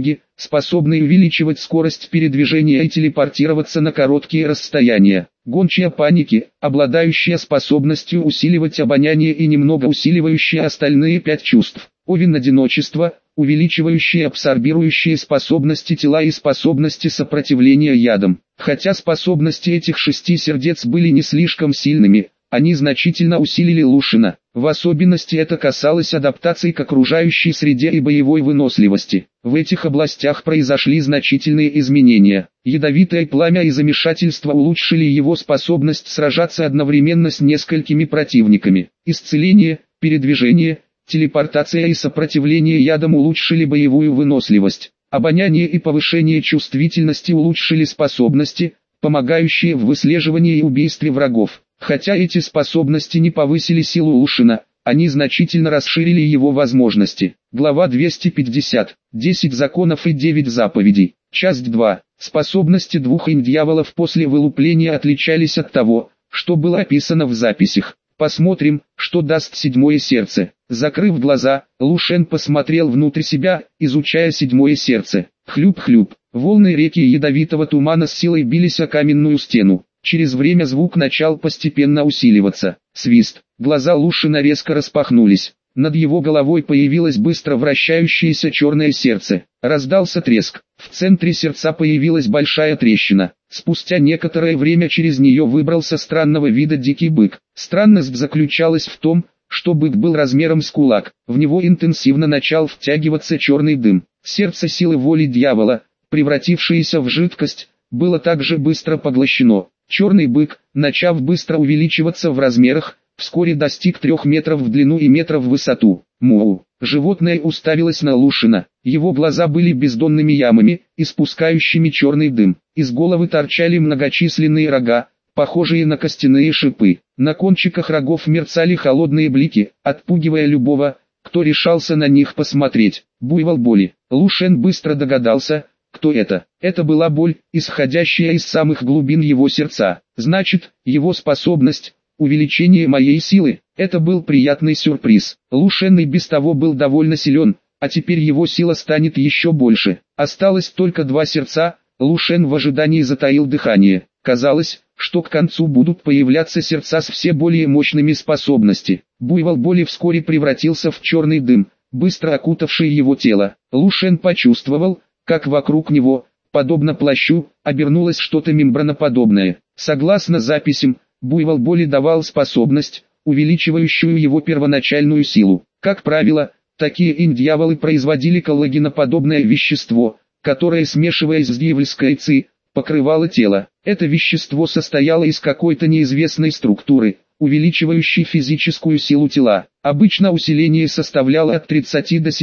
способный увеличивать скорость передвижения и телепортироваться на короткие расстояния. Гончая паники, обладающая способностью усиливать обоняние и немного усиливающая остальные 5 чувств. Овен одиночества, увеличивающие абсорбирующие способности тела и способности сопротивления ядам. Хотя способности этих 6 сердец были не слишком сильными, они значительно усилили Лушина. В особенности это касалось адаптации к окружающей среде и боевой выносливости. В этих областях произошли значительные изменения. Ядовитое пламя и замешательство улучшили его способность сражаться одновременно с несколькими противниками. Исцеление, передвижение, телепортация и сопротивление ядам улучшили боевую выносливость. Обоняние и повышение чувствительности улучшили способности, помогающие в выслеживании и убийстве врагов. Хотя эти способности не повысили силу Лушина, они значительно расширили его возможности. Глава 250. 10 законов и 9 заповедей. Часть 2. Способности двух инь-дьяволов после вылупления отличались от того, что было описано в записях. Посмотрим, что даст седьмое сердце. Закрыв глаза, Лушен посмотрел внутрь себя, изучая седьмое сердце. Хлюп-хлюп. Волны реки ядовитого тумана с силой бились о каменную стену. Через время звук начал постепенно усиливаться. Свист. Глаза Лушина резко распахнулись. Над его головой появилось быстро вращающееся черное сердце. Раздался треск. В центре сердца появилась большая трещина. Спустя некоторое время через нее выбрался странного вида дикий бык. Странность заключалась в том, что бык был размером с кулак. В него интенсивно начал втягиваться черный дым. Сердце силы воли дьявола, превратившееся в жидкость, было также быстро поглощено. Черный бык, начав быстро увеличиваться в размерах, вскоре достиг 3 метров в длину и метров в высоту. Муу! Животное уставилось на Лушина. Его глаза были бездонными ямами, испускающими черный дым. Из головы торчали многочисленные рога, похожие на костяные шипы. На кончиках рогов мерцали холодные блики, отпугивая любого, кто решался на них посмотреть. Буйвол боли. Лушен быстро догадался, кто это. Это была боль, исходящая из самых глубин его сердца. Значит, его способность, увеличение моей силы, это был приятный сюрприз. Лушен и без того был довольно силен, а теперь его сила станет еще больше. Осталось только 2 сердца, Лушен в ожидании затаил дыхание. Казалось, что к концу будут появляться сердца с все более мощными способностями. Буйвол боли вскоре превратился в черный дым, быстро окутавший его тело. Лушен почувствовал, как вокруг него, подобно плащу, обернулось что-то мембраноподобное. Согласно записям, буйвол боли давал способность, увеличивающую его первоначальную силу. Как правило, такие инь-дьяволы производили коллагеноподобное вещество, которое, смешиваясь с дьявольской ци, покрывало тело. Это вещество состояло из какой-то неизвестной структуры, увеличивающей физическую силу тела. Обычно усиление составляло от 30 до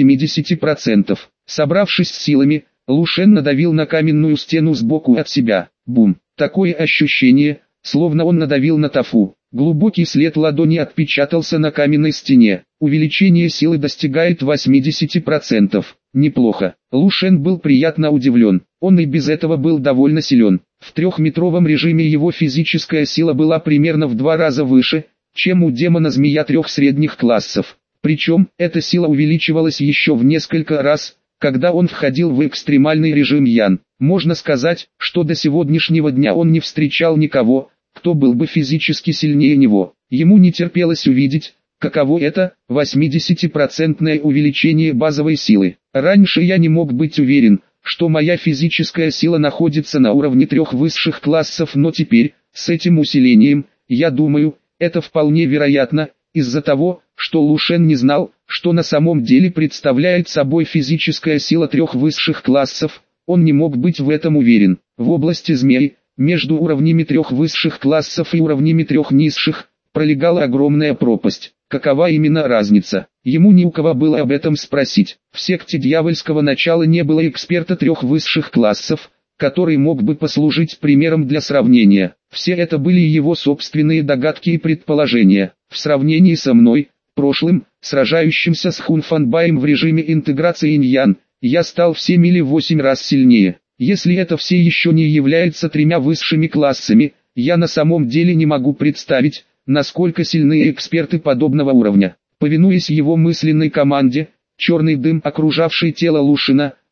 70%. Собравшись с силами, Лушен надавил на каменную стену сбоку от себя. Бум! Такое ощущение, словно он надавил на тофу. Глубокий след ладони отпечатался на каменной стене. Увеличение силы достигает 80%. Неплохо. Лушен был приятно удивлен. Он и без этого был довольно силен. В 3-метровом режиме его физическая сила была примерно в 2 раза выше, чем у демона-змея 3 средних классов. Причем, эта сила увеличивалась еще в несколько раз, когда он входил в экстремальный режим Ян. Можно сказать, что до сегодняшнего дня он не встречал никого, кто был бы физически сильнее него. Ему не терпелось увидеть, каково это, 80% увеличение базовой силы. Раньше я не мог быть уверен, что моя физическая сила находится на уровне 3 высших классов, но теперь, с этим усилением, я думаю, это вполне вероятно, из-за того, что Лушен не знал, что на самом деле представляет собой физическая сила 3 высших классов, он не мог быть в этом уверен. В области змей, между уровнями 3 высших классов и уровнями 3 низших, пролегала огромная пропасть. Какова именно разница? Ему ни у кого было об этом спросить. В секте дьявольского начала не было эксперта 3 высших классов, который мог бы послужить примером для сравнения. Все это были его собственные догадки и предположения. В сравнении со мной, прошлым, сражающимся с Хунфанбаем в режиме интеграции инь-ян, я стал в 7 или 8 раз сильнее. Если это все еще не является 3 высшими классами, я на самом деле не могу представить, насколько сильны эксперты подобного уровня. Повинуясь его мысленной команде, черный дым, окружавший тело Лушина,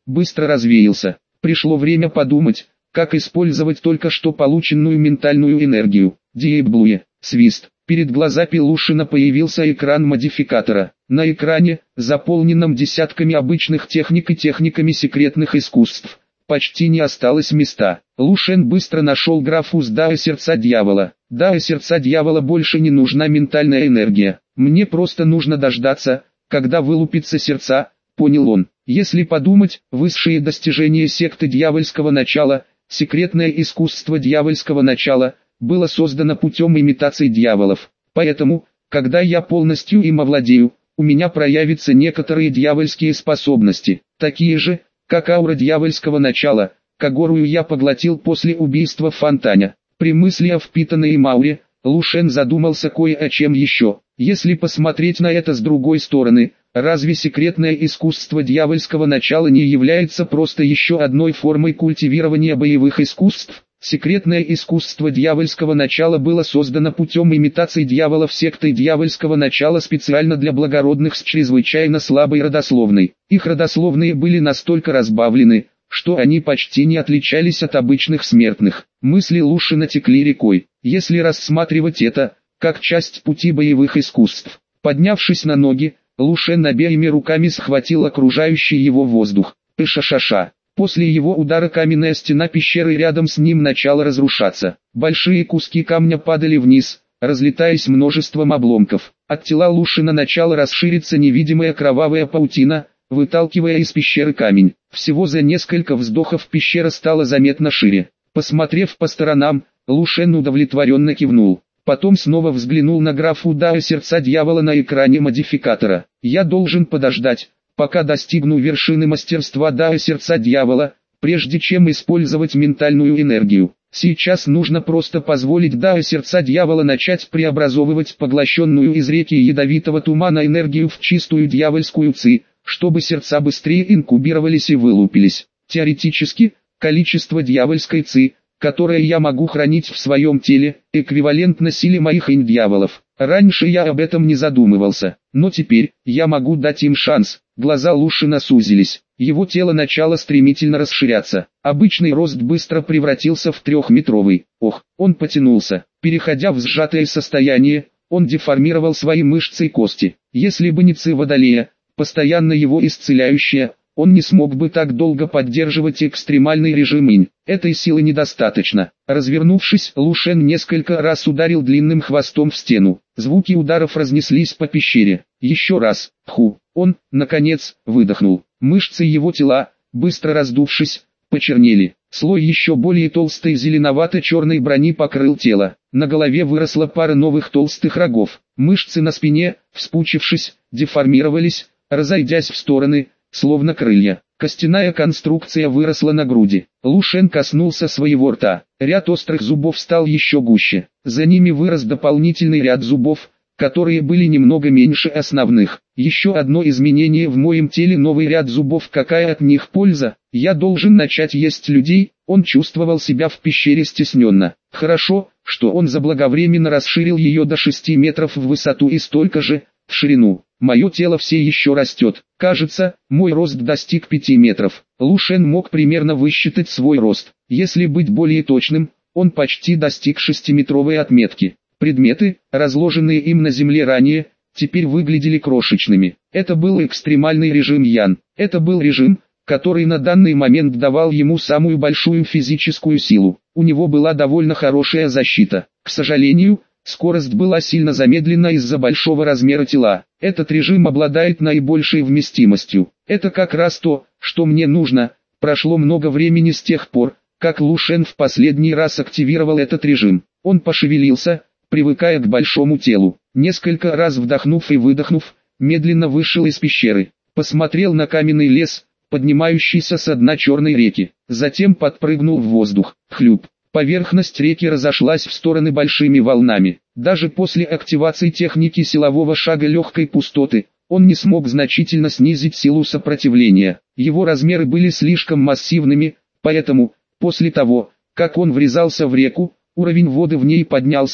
быстро развеялся. Пришло время подумать, как использовать только что полученную ментальную энергию. Диэблуе, свист. Перед глазами Лушина появился экран модификатора. На экране, заполненном десятками обычных техник и техниками секретных искусств, почти не осталось места. Лушен быстро нашел графу с «Да, сердца дьявола». «Да, сердца дьявола» больше не нужна ментальная энергия. Мне просто нужно дождаться, когда вылупится сердца, понял он. Если подумать, высшие достижения секты дьявольского начала, секретное искусство дьявольского начала, было создано путем имитаций дьяволов. Поэтому, когда я полностью им овладею, у меня проявятся некоторые дьявольские способности, такие же, как аура дьявольского начала, которую я поглотил после убийства Фонтаня. При мысли о впитанной им ауре, Лушен задумался кое о чем еще. Если посмотреть на это с другой стороны, разве секретное искусство дьявольского начала не является просто еще одной формой культивирования боевых искусств? Секретное искусство дьявольского начала было создано путем имитации дьяволов сектой дьявольского начала специально для благородных с чрезвычайно слабой родословной. Их родословные были настолько разбавлены, что они почти не отличались от обычных смертных. Мысли Лушина текли рекой. Если рассматривать это, как часть пути боевых искусств. Поднявшись на ноги, Лушен обеими руками схватил окружающий его воздух. Пыша-ша-ша. После его удара каменная стена пещеры рядом с ним начала разрушаться. Большие куски камня падали вниз, разлетаясь множеством обломков. От тела Лушина начала расшириться невидимая кровавая паутина, выталкивая из пещеры камень. Всего за несколько вздохов пещера стала заметно шире. Посмотрев по сторонам, Лушен удовлетворенно кивнул. Потом снова взглянул на графу «Да, сердца дьявола» на экране модификатора. «Я должен подождать, пока достигну вершины мастерства «Да, сердца дьявола», прежде чем использовать ментальную энергию. Сейчас нужно просто позволить «Да, сердца дьявола» начать преобразовывать поглощенную из реки ядовитого тумана энергию в чистую дьявольскую ци, чтобы сердца быстрее инкубировались и вылупились. Теоретически, количество дьявольской ци, которое я могу хранить в своем теле, эквивалентно силе моих инь-дьяволов. Раньше я об этом не задумывался, но теперь я могу дать им шанс. Глаза Лушина сузились, его тело начало стремительно расширяться. Обычный рост быстро превратился в 3-метровый. Ох, он потянулся. Переходя в сжатое состояние, он деформировал свои мышцы и кости. Если бы не ци Водолея, постоянно его исцеляющая, он не смог бы так долго поддерживать экстремальный режим инь. Этой силы недостаточно. Развернувшись, Лушен несколько раз ударил длинным хвостом в стену. Звуки ударов разнеслись по пещере. Еще раз. Ху. Он, наконец, выдохнул. Мышцы его тела, быстро раздувшись, почернели. Слой еще более толстой зеленовато-черной брони покрыл тело. На голове выросла пара новых толстых рогов. Мышцы на спине, вспучившись, деформировались, разойдясь в стороны, словно крылья. Костяная конструкция выросла на груди. Лушен коснулся своего рта. Ряд острых зубов стал еще гуще. За ними вырос дополнительный ряд зубов, которые были немного меньше основных. Еще одно изменение в моем теле, новый ряд зубов. Какая от них польза? Я должен начать есть людей. Он чувствовал себя в пещере стесненно. Хорошо, что он заблаговременно расширил ее до 6 метров в высоту и столько же в ширину. Мое тело все еще растет. Кажется, мой рост достиг 5 метров. Лушен мог примерно высчитать свой рост. Если быть более точным, он почти достиг 6-метровой отметки. Предметы, разложенные им на земле ранее, теперь выглядели крошечными. Это был экстремальный режим Ян. Это был режим, который на данный момент давал ему самую большую физическую силу. У него была довольно хорошая защита. К сожалению, скорость была сильно замедлена из-за большого размера тела. Этот режим обладает наибольшей вместимостью. Это как раз то, что мне нужно. Прошло много времени с тех пор, как Лушен в последний раз активировал этот режим. Он пошевелился, привыкая к большому телу. Несколько раз вдохнув и выдохнув, медленно вышел из пещеры. Посмотрел на каменный лес, поднимающийся со дна черной реки. Затем подпрыгнул в воздух. Хлюп. Поверхность реки разошлась в стороны большими волнами. Даже после активации техники силового шага легкой пустоты, он не смог значительно снизить силу сопротивления. Его размеры были слишком массивными, поэтому, после того, как он врезался в реку, уровень воды в ней поднялся,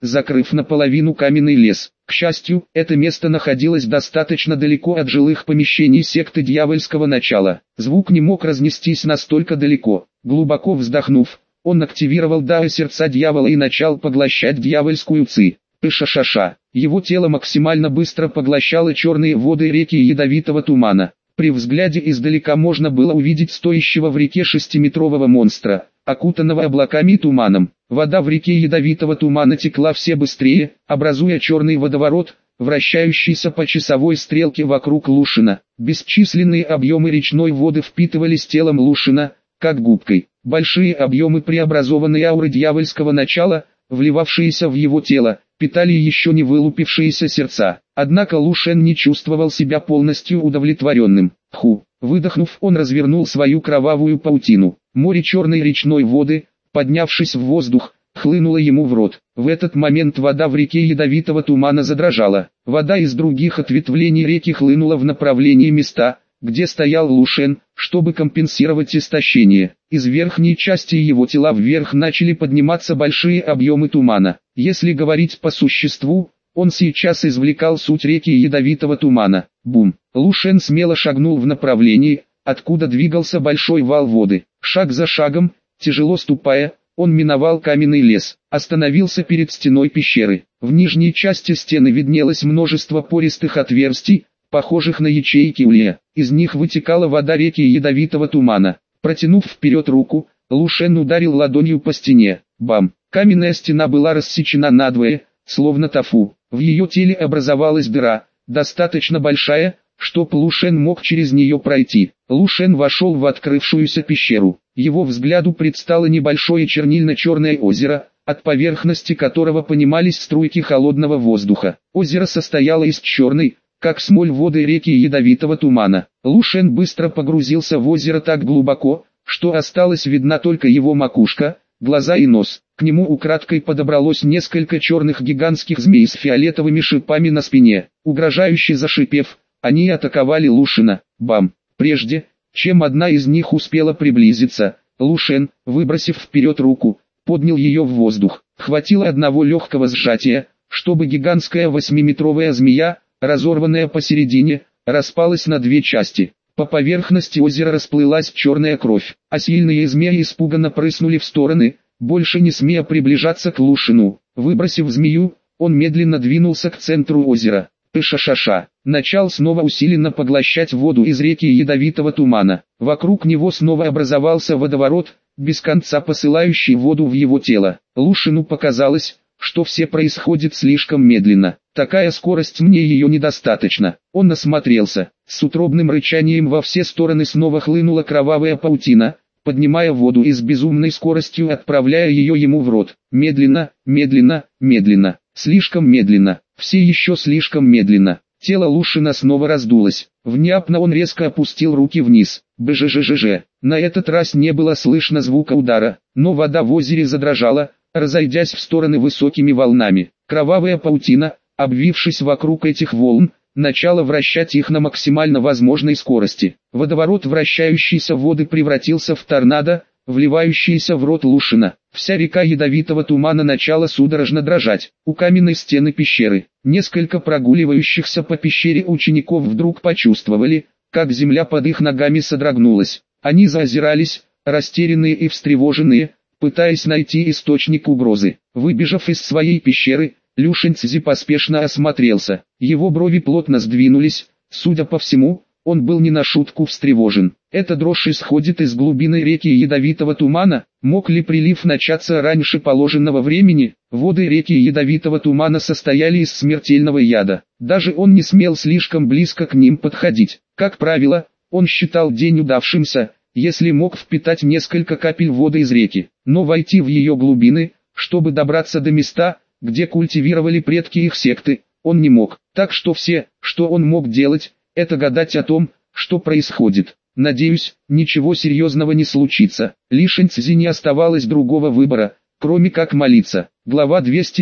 закрыв наполовину каменный лес. К счастью, это место находилось достаточно далеко от жилых помещений секты дьявольского начала. Звук не мог разнестись настолько далеко. Глубоко вздохнув, он активировал дао сердца дьявола и начал поглощать дьявольскую ци. Пышашаша. Его тело максимально быстро поглощало черные воды реки ядовитого тумана. При взгляде издалека можно было увидеть стоящего в реке 6-метрового монстра, окутанного облаками и туманом. Вода в реке ядовитого тумана текла все быстрее, образуя черный водоворот, вращающийся по часовой стрелке вокруг Лушина. Бесчисленные объемы речной воды впитывались телом Лушина, как губкой. Большие объемы преобразованной ауры дьявольского начала, вливавшиеся в его тело, питали еще не вылупившиеся сердца. Однако Лушен не чувствовал себя полностью удовлетворенным. Выдохнув, он развернул свою кровавую паутину. Море черной речной воды, поднявшись в воздух, хлынуло ему в рот. В этот момент вода в реке ядовитого тумана задрожала. Вода из других ответвлений реки хлынула в направлении места, где стоял Лушен, чтобы компенсировать истощение. Из верхней части его тела вверх начали подниматься большие объемы тумана. Если говорить по существу, он сейчас извлекал суть реки ядовитого тумана. Бум! Лушен смело шагнул в направлении, откуда двигался большой вал воды. Шаг за шагом, тяжело ступая, он миновал каменный лес, остановился перед стеной пещеры. В нижней части стены виднелось множество пористых отверстий, похожих на ячейки улья. Из них вытекала вода реки ядовитого тумана. Протянув вперед руку, Лушен ударил ладонью по стене. Бам! Каменная стена была рассечена надвое, словно тофу. В ее теле образовалась дыра, достаточно большая, чтоб Лушен мог через нее пройти. Лушен вошел в открывшуюся пещеру. Его взгляду предстало небольшое чернильно-черное озеро, от поверхности которого поднимались струйки холодного воздуха. Озеро состояло из черной, как смоль воды реки ядовитого тумана. Лушен быстро погрузился в озеро так глубоко, что осталась видна только его макушка, глаза и нос. К нему украдкой подобралось несколько черных гигантских змей с фиолетовыми шипами на спине. Угрожающе зашипев, они атаковали Лушина. Бам! Прежде, чем одна из них успела приблизиться, Лушен, выбросив вперед руку, поднял ее в воздух. Хватило одного легкого сжатия, чтобы гигантская 8-метровая змея, разорванная посередине, распалась на две части. По поверхности озера расплылась черная кровь, а сильные змеи испуганно прыснули в стороны, больше не смея приближаться к Лушину. Выбросив змею, он медленно двинулся к центру озера. Пышашаша. Начал снова усиленно поглощать воду из реки ядовитого тумана. Вокруг него снова образовался водоворот, без конца посылающий воду в его тело. Лушину показалось, что все происходит слишком медленно. Такая скорость, мне ее недостаточно. Он осмотрелся. С утробным рычанием во все стороны снова хлынула кровавая паутина, поднимая воду и с безумной скоростью отправляя ее ему в рот. Медленно, медленно, медленно. Слишком медленно. Все еще слишком медленно. Тело Лушина снова раздулось. Внезапно он резко опустил руки вниз. Бжжжж. На этот раз не было слышно звука удара, но вода в озере задрожала, разойдясь в стороны высокими волнами. Кровавая паутина, обвившись вокруг этих волн, начала вращать их на максимально возможной скорости. Водоворот вращающейся воды превратился в торнадо, вливающийся в рот Лушина. Вся река ядовитого тумана начала судорожно дрожать. У каменной стены пещеры, несколько прогуливающихся по пещере учеников вдруг почувствовали, как земля под их ногами содрогнулась. Они заозирались, растерянные и встревоженные, пытаясь найти источник угрозы. Выбежав из своей пещеры, Люшин Цзи поспешно осмотрелся. Его брови плотно сдвинулись, судя по всему, он был не на шутку встревожен. Эта дрожь исходит из глубины реки ядовитого тумана. Мог ли прилив начаться раньше положенного времени? Воды реки ядовитого тумана состояли из смертельного яда. Даже он не смел слишком близко к ним подходить. Как правило, он считал день удавшимся, если мог впитать несколько капель воды из реки. Но войти в ее глубины, чтобы добраться до места, где культивировали предки их секты, он не мог. Так что все, что он мог делать, это гадать о том, что происходит. Надеюсь, ничего серьезного не случится. Лишень Цзи не оставалось другого выбора, кроме как молиться. Глава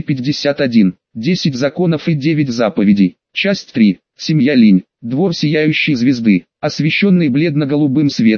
251. 10 законов и 9 заповедей. Часть 3. Семья Линь. Двор сияющей звезды. Освещенный бледно-голубым светом,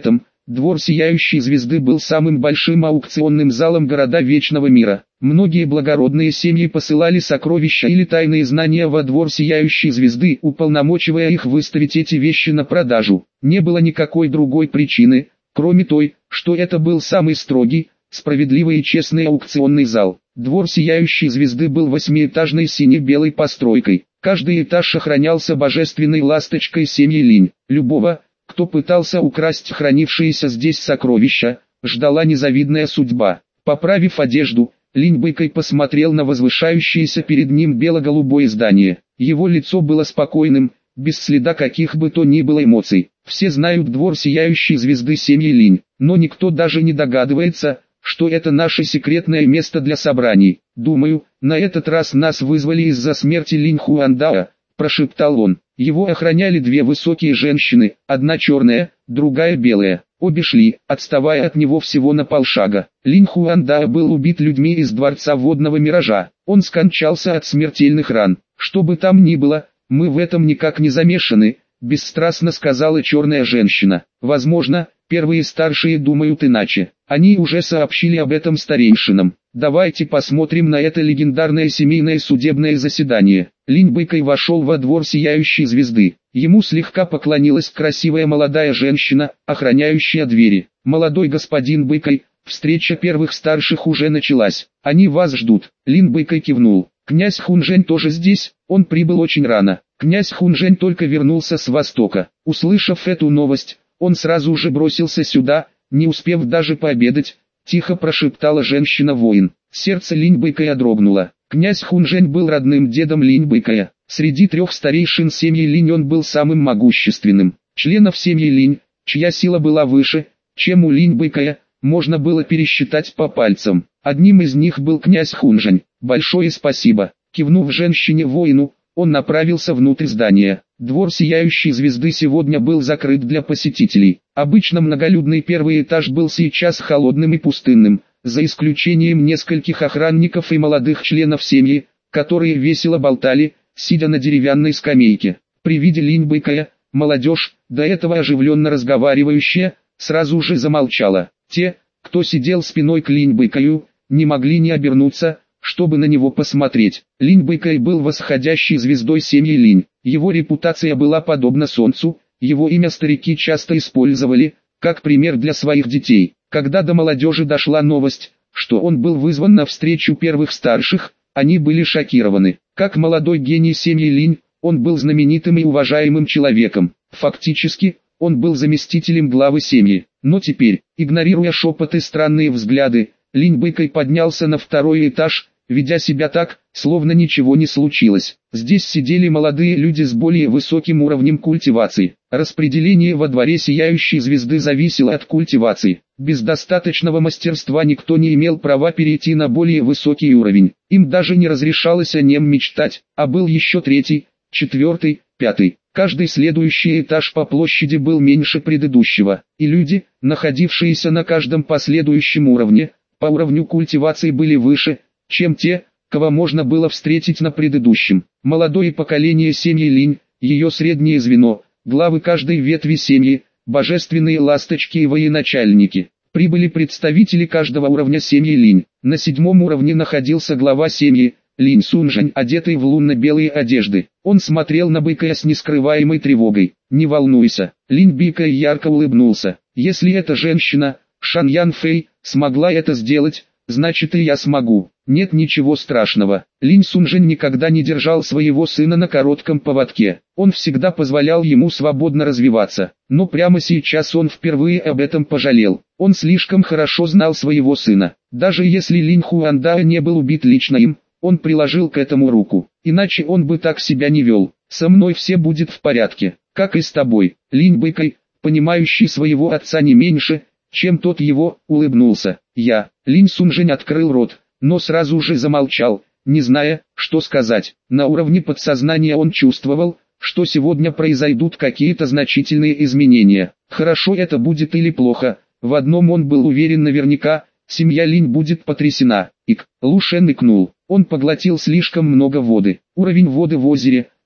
Двор Сияющей Звезды был самым большим аукционным залом города Вечного Мира. Многие благородные семьи посылали сокровища или тайные знания во Двор Сияющей Звезды, уполномочивая их выставить эти вещи на продажу. Не было никакой другой причины, кроме той, что это был самый строгий, справедливый и честный аукционный зал. Двор Сияющей Звезды был восьмиэтажной сине-белой постройкой. Каждый этаж охранялся божественной ласточкой семьи Линь. Любого, кто пытался украсть хранившиеся здесь сокровища, ждала незавидная судьба. Поправив одежду, Линь Бэйкэй посмотрел на возвышающееся перед ним бело-голубое здание. Его лицо было спокойным, без следа каких бы то ни было эмоций. Все знают Двор Сияющей Звезды семьи Линь, но никто даже не догадывается, что это наше секретное место для собраний. Думаю, на этот раз нас вызвали из-за смерти Линь Хуандао, прошептал он. Его охраняли две высокие женщины, одна черная, другая белая. Обе шли, отставая от него всего на полшага. Линь Хуандао был убит людьми из Дворца Водного Миража. Он скончался от смертельных ран. Что бы там ни было, мы в этом никак не замешаны, бесстрастно сказала черная женщина. Возможно, первые старшие думают иначе. Они уже сообщили об этом старейшинам. Давайте посмотрим на это легендарное семейное судебное заседание. Линь Бэйкэй вошел во Двор Сияющей Звезды. Ему слегка поклонилась красивая молодая женщина, охраняющая двери. Молодой господин Бэйкэй, встреча первых старших уже началась. Они вас ждут. Линь Бэйкэй кивнул. Князь Хунжэнь тоже здесь, он прибыл очень рано. Князь Хунжэнь только вернулся с востока. Услышав эту новость, он сразу же бросился сюда, не успев даже пообедать. Тихо прошептала женщина-воин. Сердце Линь Бэйкэя дрогнуло. Князь Хунжэнь был родным дедом Линь Бэйкэя. Среди трех старейшин семьи Линь он был самым могущественным. Членов семьи Линь, чья сила была выше, чем у Линь Бэйкэя, можно было пересчитать по пальцам. Одним из них был князь Хунжэнь. Большое спасибо. Кивнув женщине-воину, он направился внутрь здания. Двор Сияющей Звезды сегодня был закрыт для посетителей. Обычно многолюдный первый этаж был сейчас холодным и пустынным, за исключением нескольких охранников и молодых членов семьи, которые весело болтали, сидя на деревянной скамейке. При виде Линь Бэйкэя, молодежь, до этого оживленно разговаривающая, сразу же замолчала. Те, кто сидел спиной к Линь Бэйкэю, не могли не обернуться, чтобы на него посмотреть. Линь Бэйкэй был восходящей звездой семьи Линь. Его репутация была подобна солнцу, его имя старики часто использовали, как пример для своих детей. Когда до молодежи дошла новость, что он был вызван на встречу первых старших, они были шокированы. Как молодой гений семьи Линь, он был знаменитым и уважаемым человеком. Фактически, он был заместителем главы семьи. Но теперь, игнорируя шепот и странные взгляды, Линь Бэйкэй поднялся на второй этаж, ведя себя так, словно ничего не случилось. Здесь сидели молодые люди с более высоким уровнем культивации. Распределение во Дворе Сияющей Звезды зависело от культивации. Без достаточного мастерства никто не имел права перейти на более высокий уровень. Им даже не разрешалось о нем мечтать, а был еще третий, четвертый, пятый. Каждый следующий этаж по площади был меньше предыдущего, и люди, находившиеся на каждом последующем уровне, по уровню культивации были выше, чем те, кого можно было встретить на предыдущем. Молодое поколение семьи Линь, ее среднее звено, главы каждой ветви семьи, божественные ласточки и военачальники. Прибыли представители каждого уровня семьи Линь. На седьмом уровне находился глава семьи, Линь Сунжэнь, одетый в лунно-белые одежды. Он смотрел на Бэйкэя с нескрываемой тревогой. «Не волнуйся». Линь Бэйкэй ярко улыбнулся. «Если эта женщина, Шан Ян Фэй, смогла это сделать, значит и я смогу. Нет ничего страшного». Линь Сунжэнь никогда не держал своего сына на коротком поводке. Он всегда позволял ему свободно развиваться. Но прямо сейчас он впервые об этом пожалел. Он слишком хорошо знал своего сына. Даже если Линь Хуандао не был убит лично им, он приложил к этому руку. Иначе он бы так себя не вел. «Со мной все будет в порядке, как и с тобой». Линь Бэйкэй, понимающий своего отца не меньше, чем тот его, улыбнулся. Линь Сунжэнь открыл рот, но сразу же замолчал, не зная, что сказать. На уровне подсознания он чувствовал, что сегодня произойдут какие-то значительные изменения. Хорошо это будет или плохо, в одном он был уверен наверняка, семья Линь будет потрясена. Лу Шен икнул. Он поглотил слишком много воды. Уровень воды в озере,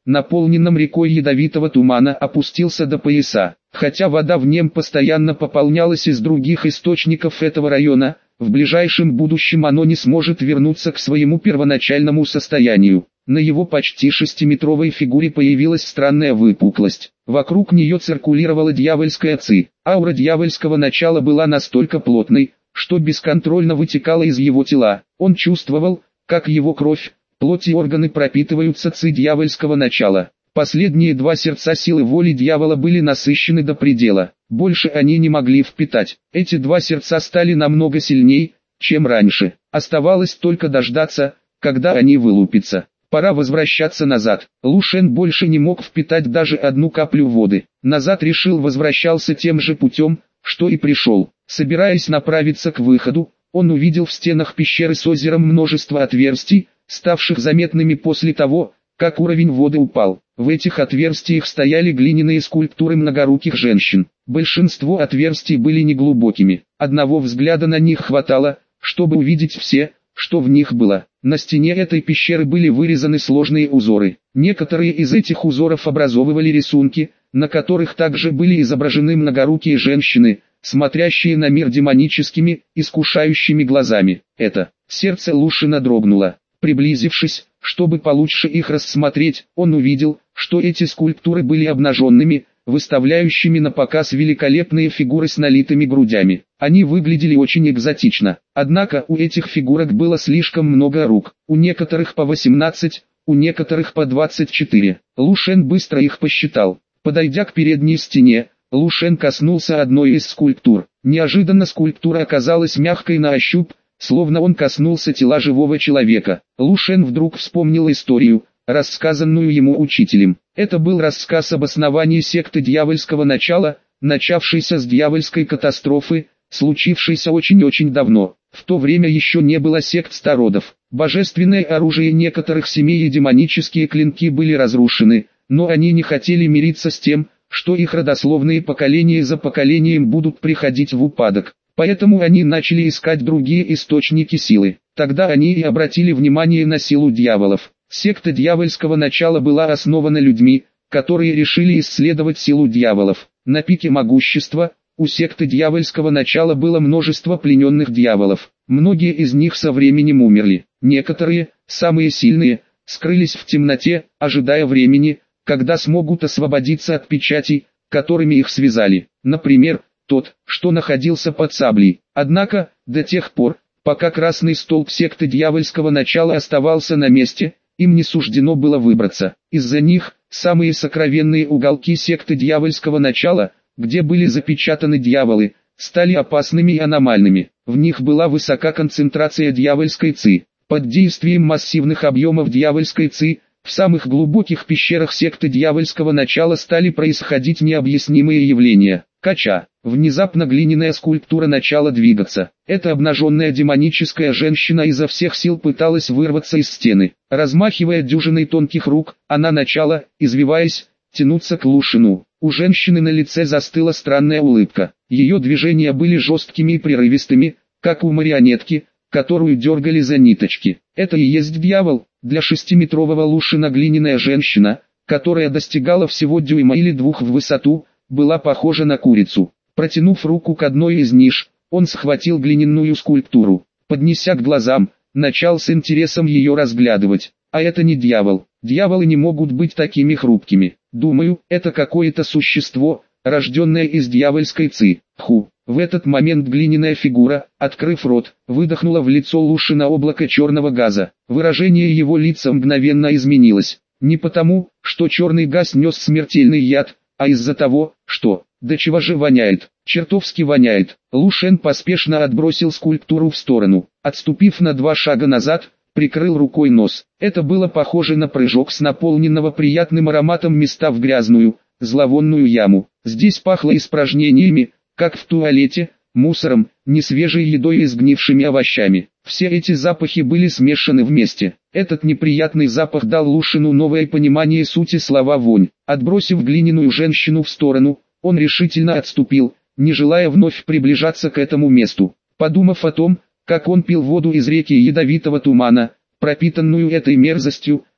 наполненном рекой ядовитого тумана, опустился до пояса. Хотя вода в нем постоянно пополнялась из других источников этого района, в ближайшем будущем оно не сможет вернуться к своему первоначальному состоянию. На его почти 6-метровой фигуре появилась странная выпуклость. Вокруг нее циркулировала дьявольская ци. Аура дьявольского начала была настолько плотной, что бесконтрольно вытекала из его тела. Он чувствовал, как его кровь, плоть и органы пропитываются ци дьявольского начала. Последние два сердца силы воли дьявола были насыщены до предела. Больше они не могли впитать. Эти два сердца стали намного сильнее, чем раньше. Оставалось только дождаться, когда они вылупятся. Пора возвращаться назад. Лу Шен больше не мог впитать даже одну каплю воды. Назад решил возвращался тем же путем, что и пришел. Собираясь направиться к выходу, он увидел в стенах пещеры с озером множество отверстий, ставших заметными после того, как уровень воды упал. В этих отверстиях стояли глиняные скульптуры многоруких женщин. Большинство отверстий были неглубокими. Одного взгляда на них хватало, чтобы увидеть все, что в них было. На стене этой пещеры были вырезаны сложные узоры. Некоторые из этих узоров образовывали рисунки, на которых также были изображены многорукие женщины, смотрящие на мир демоническими, искушающими глазами. Это сердце Лу Шена дрогнуло. Приблизившись, чтобы получше их рассмотреть, он увидел, что эти скульптуры были обнаженными, выставляющими на показ великолепные фигуры с налитыми грудями. Они выглядели очень экзотично. Однако у этих фигурок было слишком много рук. У некоторых по 18, у некоторых по 24. Лу Шен быстро их посчитал. Подойдя к передней стене, Лу Шен коснулся одной из скульптур. Неожиданно скульптура оказалась мягкой на ощупь, словно он коснулся тела живого человека. Лу Шен вдруг вспомнил историю, рассказанную ему учителем. Это был рассказ об основании секты дьявольского начала, начавшейся с дьявольской катастрофы, случившейся очень-очень давно. В то время еще не было сект стародов. Божественное оружие некоторых семей и демонические клинки были разрушены, но они не хотели мириться с тем, что их родословные поколения за поколением будут приходить в упадок. Поэтому они начали искать другие источники силы. Тогда они и обратили внимание на силу дьяволов. Секта дьявольского начала была основана людьми, которые решили исследовать силу дьяволов. На пике могущества, у секты дьявольского начала было множество плененных дьяволов. Многие из них со временем умерли. Некоторые, самые сильные, скрылись в темноте, ожидая времени, когда смогут освободиться от печатей, которыми их связали. Например, тот, что находился под саблей. Однако, до тех пор, пока красный столб секты дьявольского начала оставался на месте, им не суждено было выбраться. Из-за них, самые сокровенные уголки секты дьявольского начала, где были запечатаны дьяволы, стали опасными и аномальными. В них была высока концентрация дьявольской ци. Под действием массивных объемов дьявольской ци, в самых глубоких пещерах секты дьявольского начала стали происходить необъяснимые явления. Кача. Внезапно глиняная скульптура начала двигаться. Эта обнаженная демоническая женщина изо всех сил пыталась вырваться из стены. Размахивая дюжиной тонких рук, она начала, извиваясь, тянуться к Лу Шену. У женщины на лице застыла странная улыбка. Ее движения были жесткими и прерывистыми, как у марионетки, которую дергали за ниточки. Это и есть дьявол. Для 6-метрового Лу Шена глиняная женщина, которая достигала всего дюйма или двух в высоту, была похожа на курицу. Протянув руку к одной из ниш, он схватил глиняную скульптуру. Поднеся к глазам, начал с интересом ее разглядывать. А это не дьявол. Дьяволы не могут быть такими хрупкими. Думаю, это какое-то существо, рожденное из дьявольской ци. Ху. В этот момент глиняная фигура, открыв рот, выдохнула в лицо Лу Шена облако черного газа. Выражение его лица мгновенно изменилось. Не потому, что черный газ нес смертельный яд, а из-за того, что, до чего же воняет, чертовски воняет. Лу Шен поспешно отбросил скульптуру в сторону. Отступив на 2 шага назад, прикрыл рукой нос. Это было похоже на прыжок с наполненного приятным ароматом места в грязную, зловонную яму. Здесь пахло испражнениями, как в туалете, мусором, несвежей едой и сгнившими овощами. Все эти запахи были смешаны вместе. Этот неприятный запах дал Лу Шену новое понимание сути слова «вонь». Отбросив глиняную женщину в сторону, он решительно отступил, не желая вновь приближаться к этому месту. Подумав о том, как он пил воду из реки ядовитого тумана, пропитанную этой мерзостью,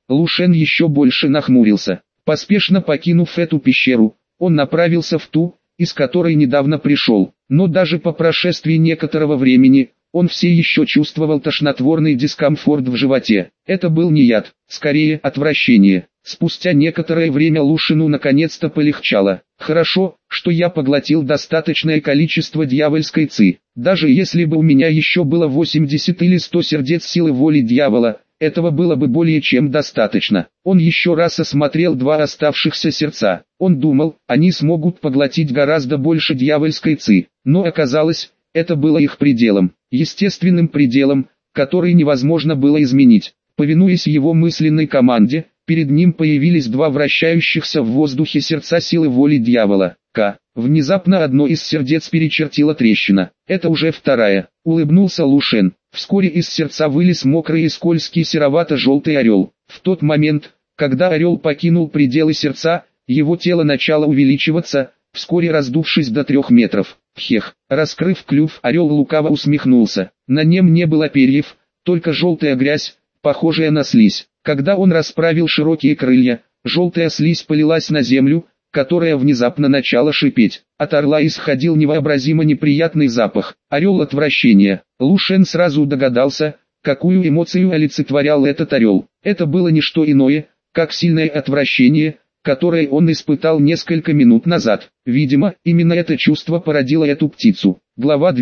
Лушен еще больше нахмурился. Поспешно покинув эту пещеру, он направился в ту, из которой недавно пришел. Но даже по прошествии некоторого времени, он все еще чувствовал тошнотворный дискомфорт в животе. Это был не яд, скорее отвращение. Спустя некоторое время Лушену наконец-то полегчало. Хорошо, что я поглотил достаточное количество дьявольской ци. Даже если бы у меня еще было 80 или 100 сердец силы воли дьявола, этого было бы более чем достаточно. Он еще раз осмотрел два оставшихся сердца. Он думал, они смогут поглотить гораздо больше дьявольской ци. Но оказалось, это было их пределом. Естественным пределом, который невозможно было изменить. Повинуясь его мысленной команде, перед ним появились два вращающихся в воздухе сердца силы воли дьявола. Внезапно одно из сердец перечертила трещина. Это уже вторая. Улыбнулся Лушен. Вскоре из сердца вылез мокрый и скользкий серовато-желтый орел. В тот момент, когда орел покинул пределы сердца, его тело начало увеличиваться, вскоре раздувшись до 3 метров. Хех. Раскрыв клюв, орел лукаво усмехнулся. На нем не было перьев, только желтая грязь, похожая на слизь. Когда он расправил широкие крылья, желтая слизь полилась на землю, которая внезапно начала шипеть. От орла исходил невообразимо неприятный запах. Орел отвращения. Лушен сразу догадался, какую эмоцию олицетворял этот орел. Это было не что иное, как сильное отвращение, которое он испытал несколько минут назад. Видимо, именно это чувство породило эту птицу. Глава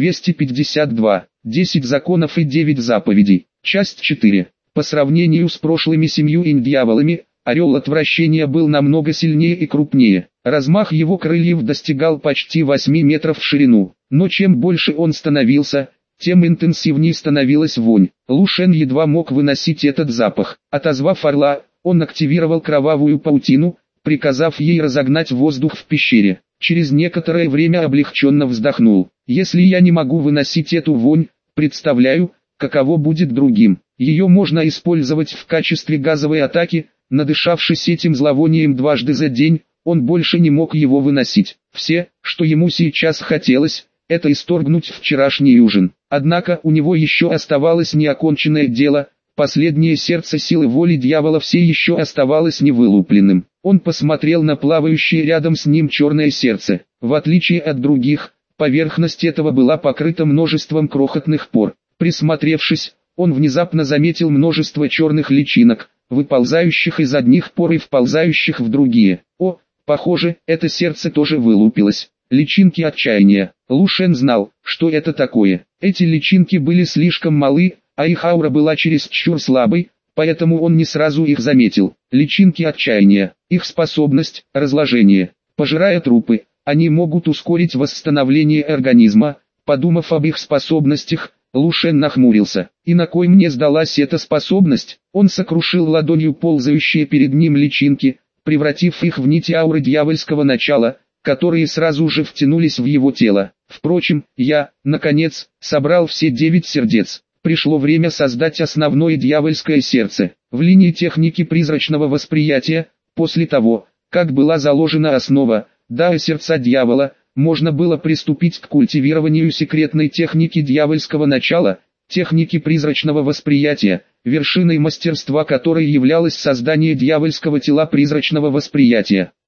252. 10 законов и 9 заповедей. Часть 4. По сравнению с прошлыми 7 дьяволами, орел отвращения был намного сильнее и крупнее. Размах его крыльев достигал почти 8 метров в ширину. Но чем больше он становился, тем интенсивнее становилась вонь. Лушен едва мог выносить этот запах. Отозвав орла, он активировал кровавую паутину, приказав ей разогнать воздух в пещере. Через некоторое время облегченно вздохнул. Если я не могу выносить эту вонь, представляю, каково будет другим. Ее можно использовать в качестве газовой атаки. Надышавшись этим зловонием дважды за день, он больше не мог его выносить. Все, что ему сейчас хотелось, это исторгнуть вчерашний ужин. Однако у него еще оставалось неоконченное дело. Последнее сердце силы воли дьявола все еще оставалось невылупленным. Он посмотрел на плавающее рядом с ним черное сердце. В отличие от других, поверхность этого была покрыта множеством крохотных пор. Присмотревшись, он внезапно заметил множество черных личинок, выползающих из одних пор и вползающих в другие. О, похоже, это сердце тоже вылупилось. Личинки отчаяния. Лушен знал, что это такое. Эти личинки были слишком малы, а их аура была чересчур слабой, поэтому он не сразу их заметил. Личинки отчаяния. Их способность – разложение. Пожирая трупы, они могут ускорить восстановление организма. Подумав об их способностях, Лушен нахмурился. И на кой мне сдалась эта способность? Он сокрушил ладонью ползающие перед ним личинки, превратив их в нити ауры дьявольского начала, которые сразу же втянулись в его тело. Впрочем, я, наконец, собрал все 9 сердец. Пришло время создать основное дьявольское сердце. В линии техники призрачного восприятия, после того, как была заложена основа, сердца дьявола, можно было приступить к культивированию секретной техники дьявольского начала, техники призрачного восприятия, вершиной мастерства которой являлось создание дьявольского тела призрачного восприятия.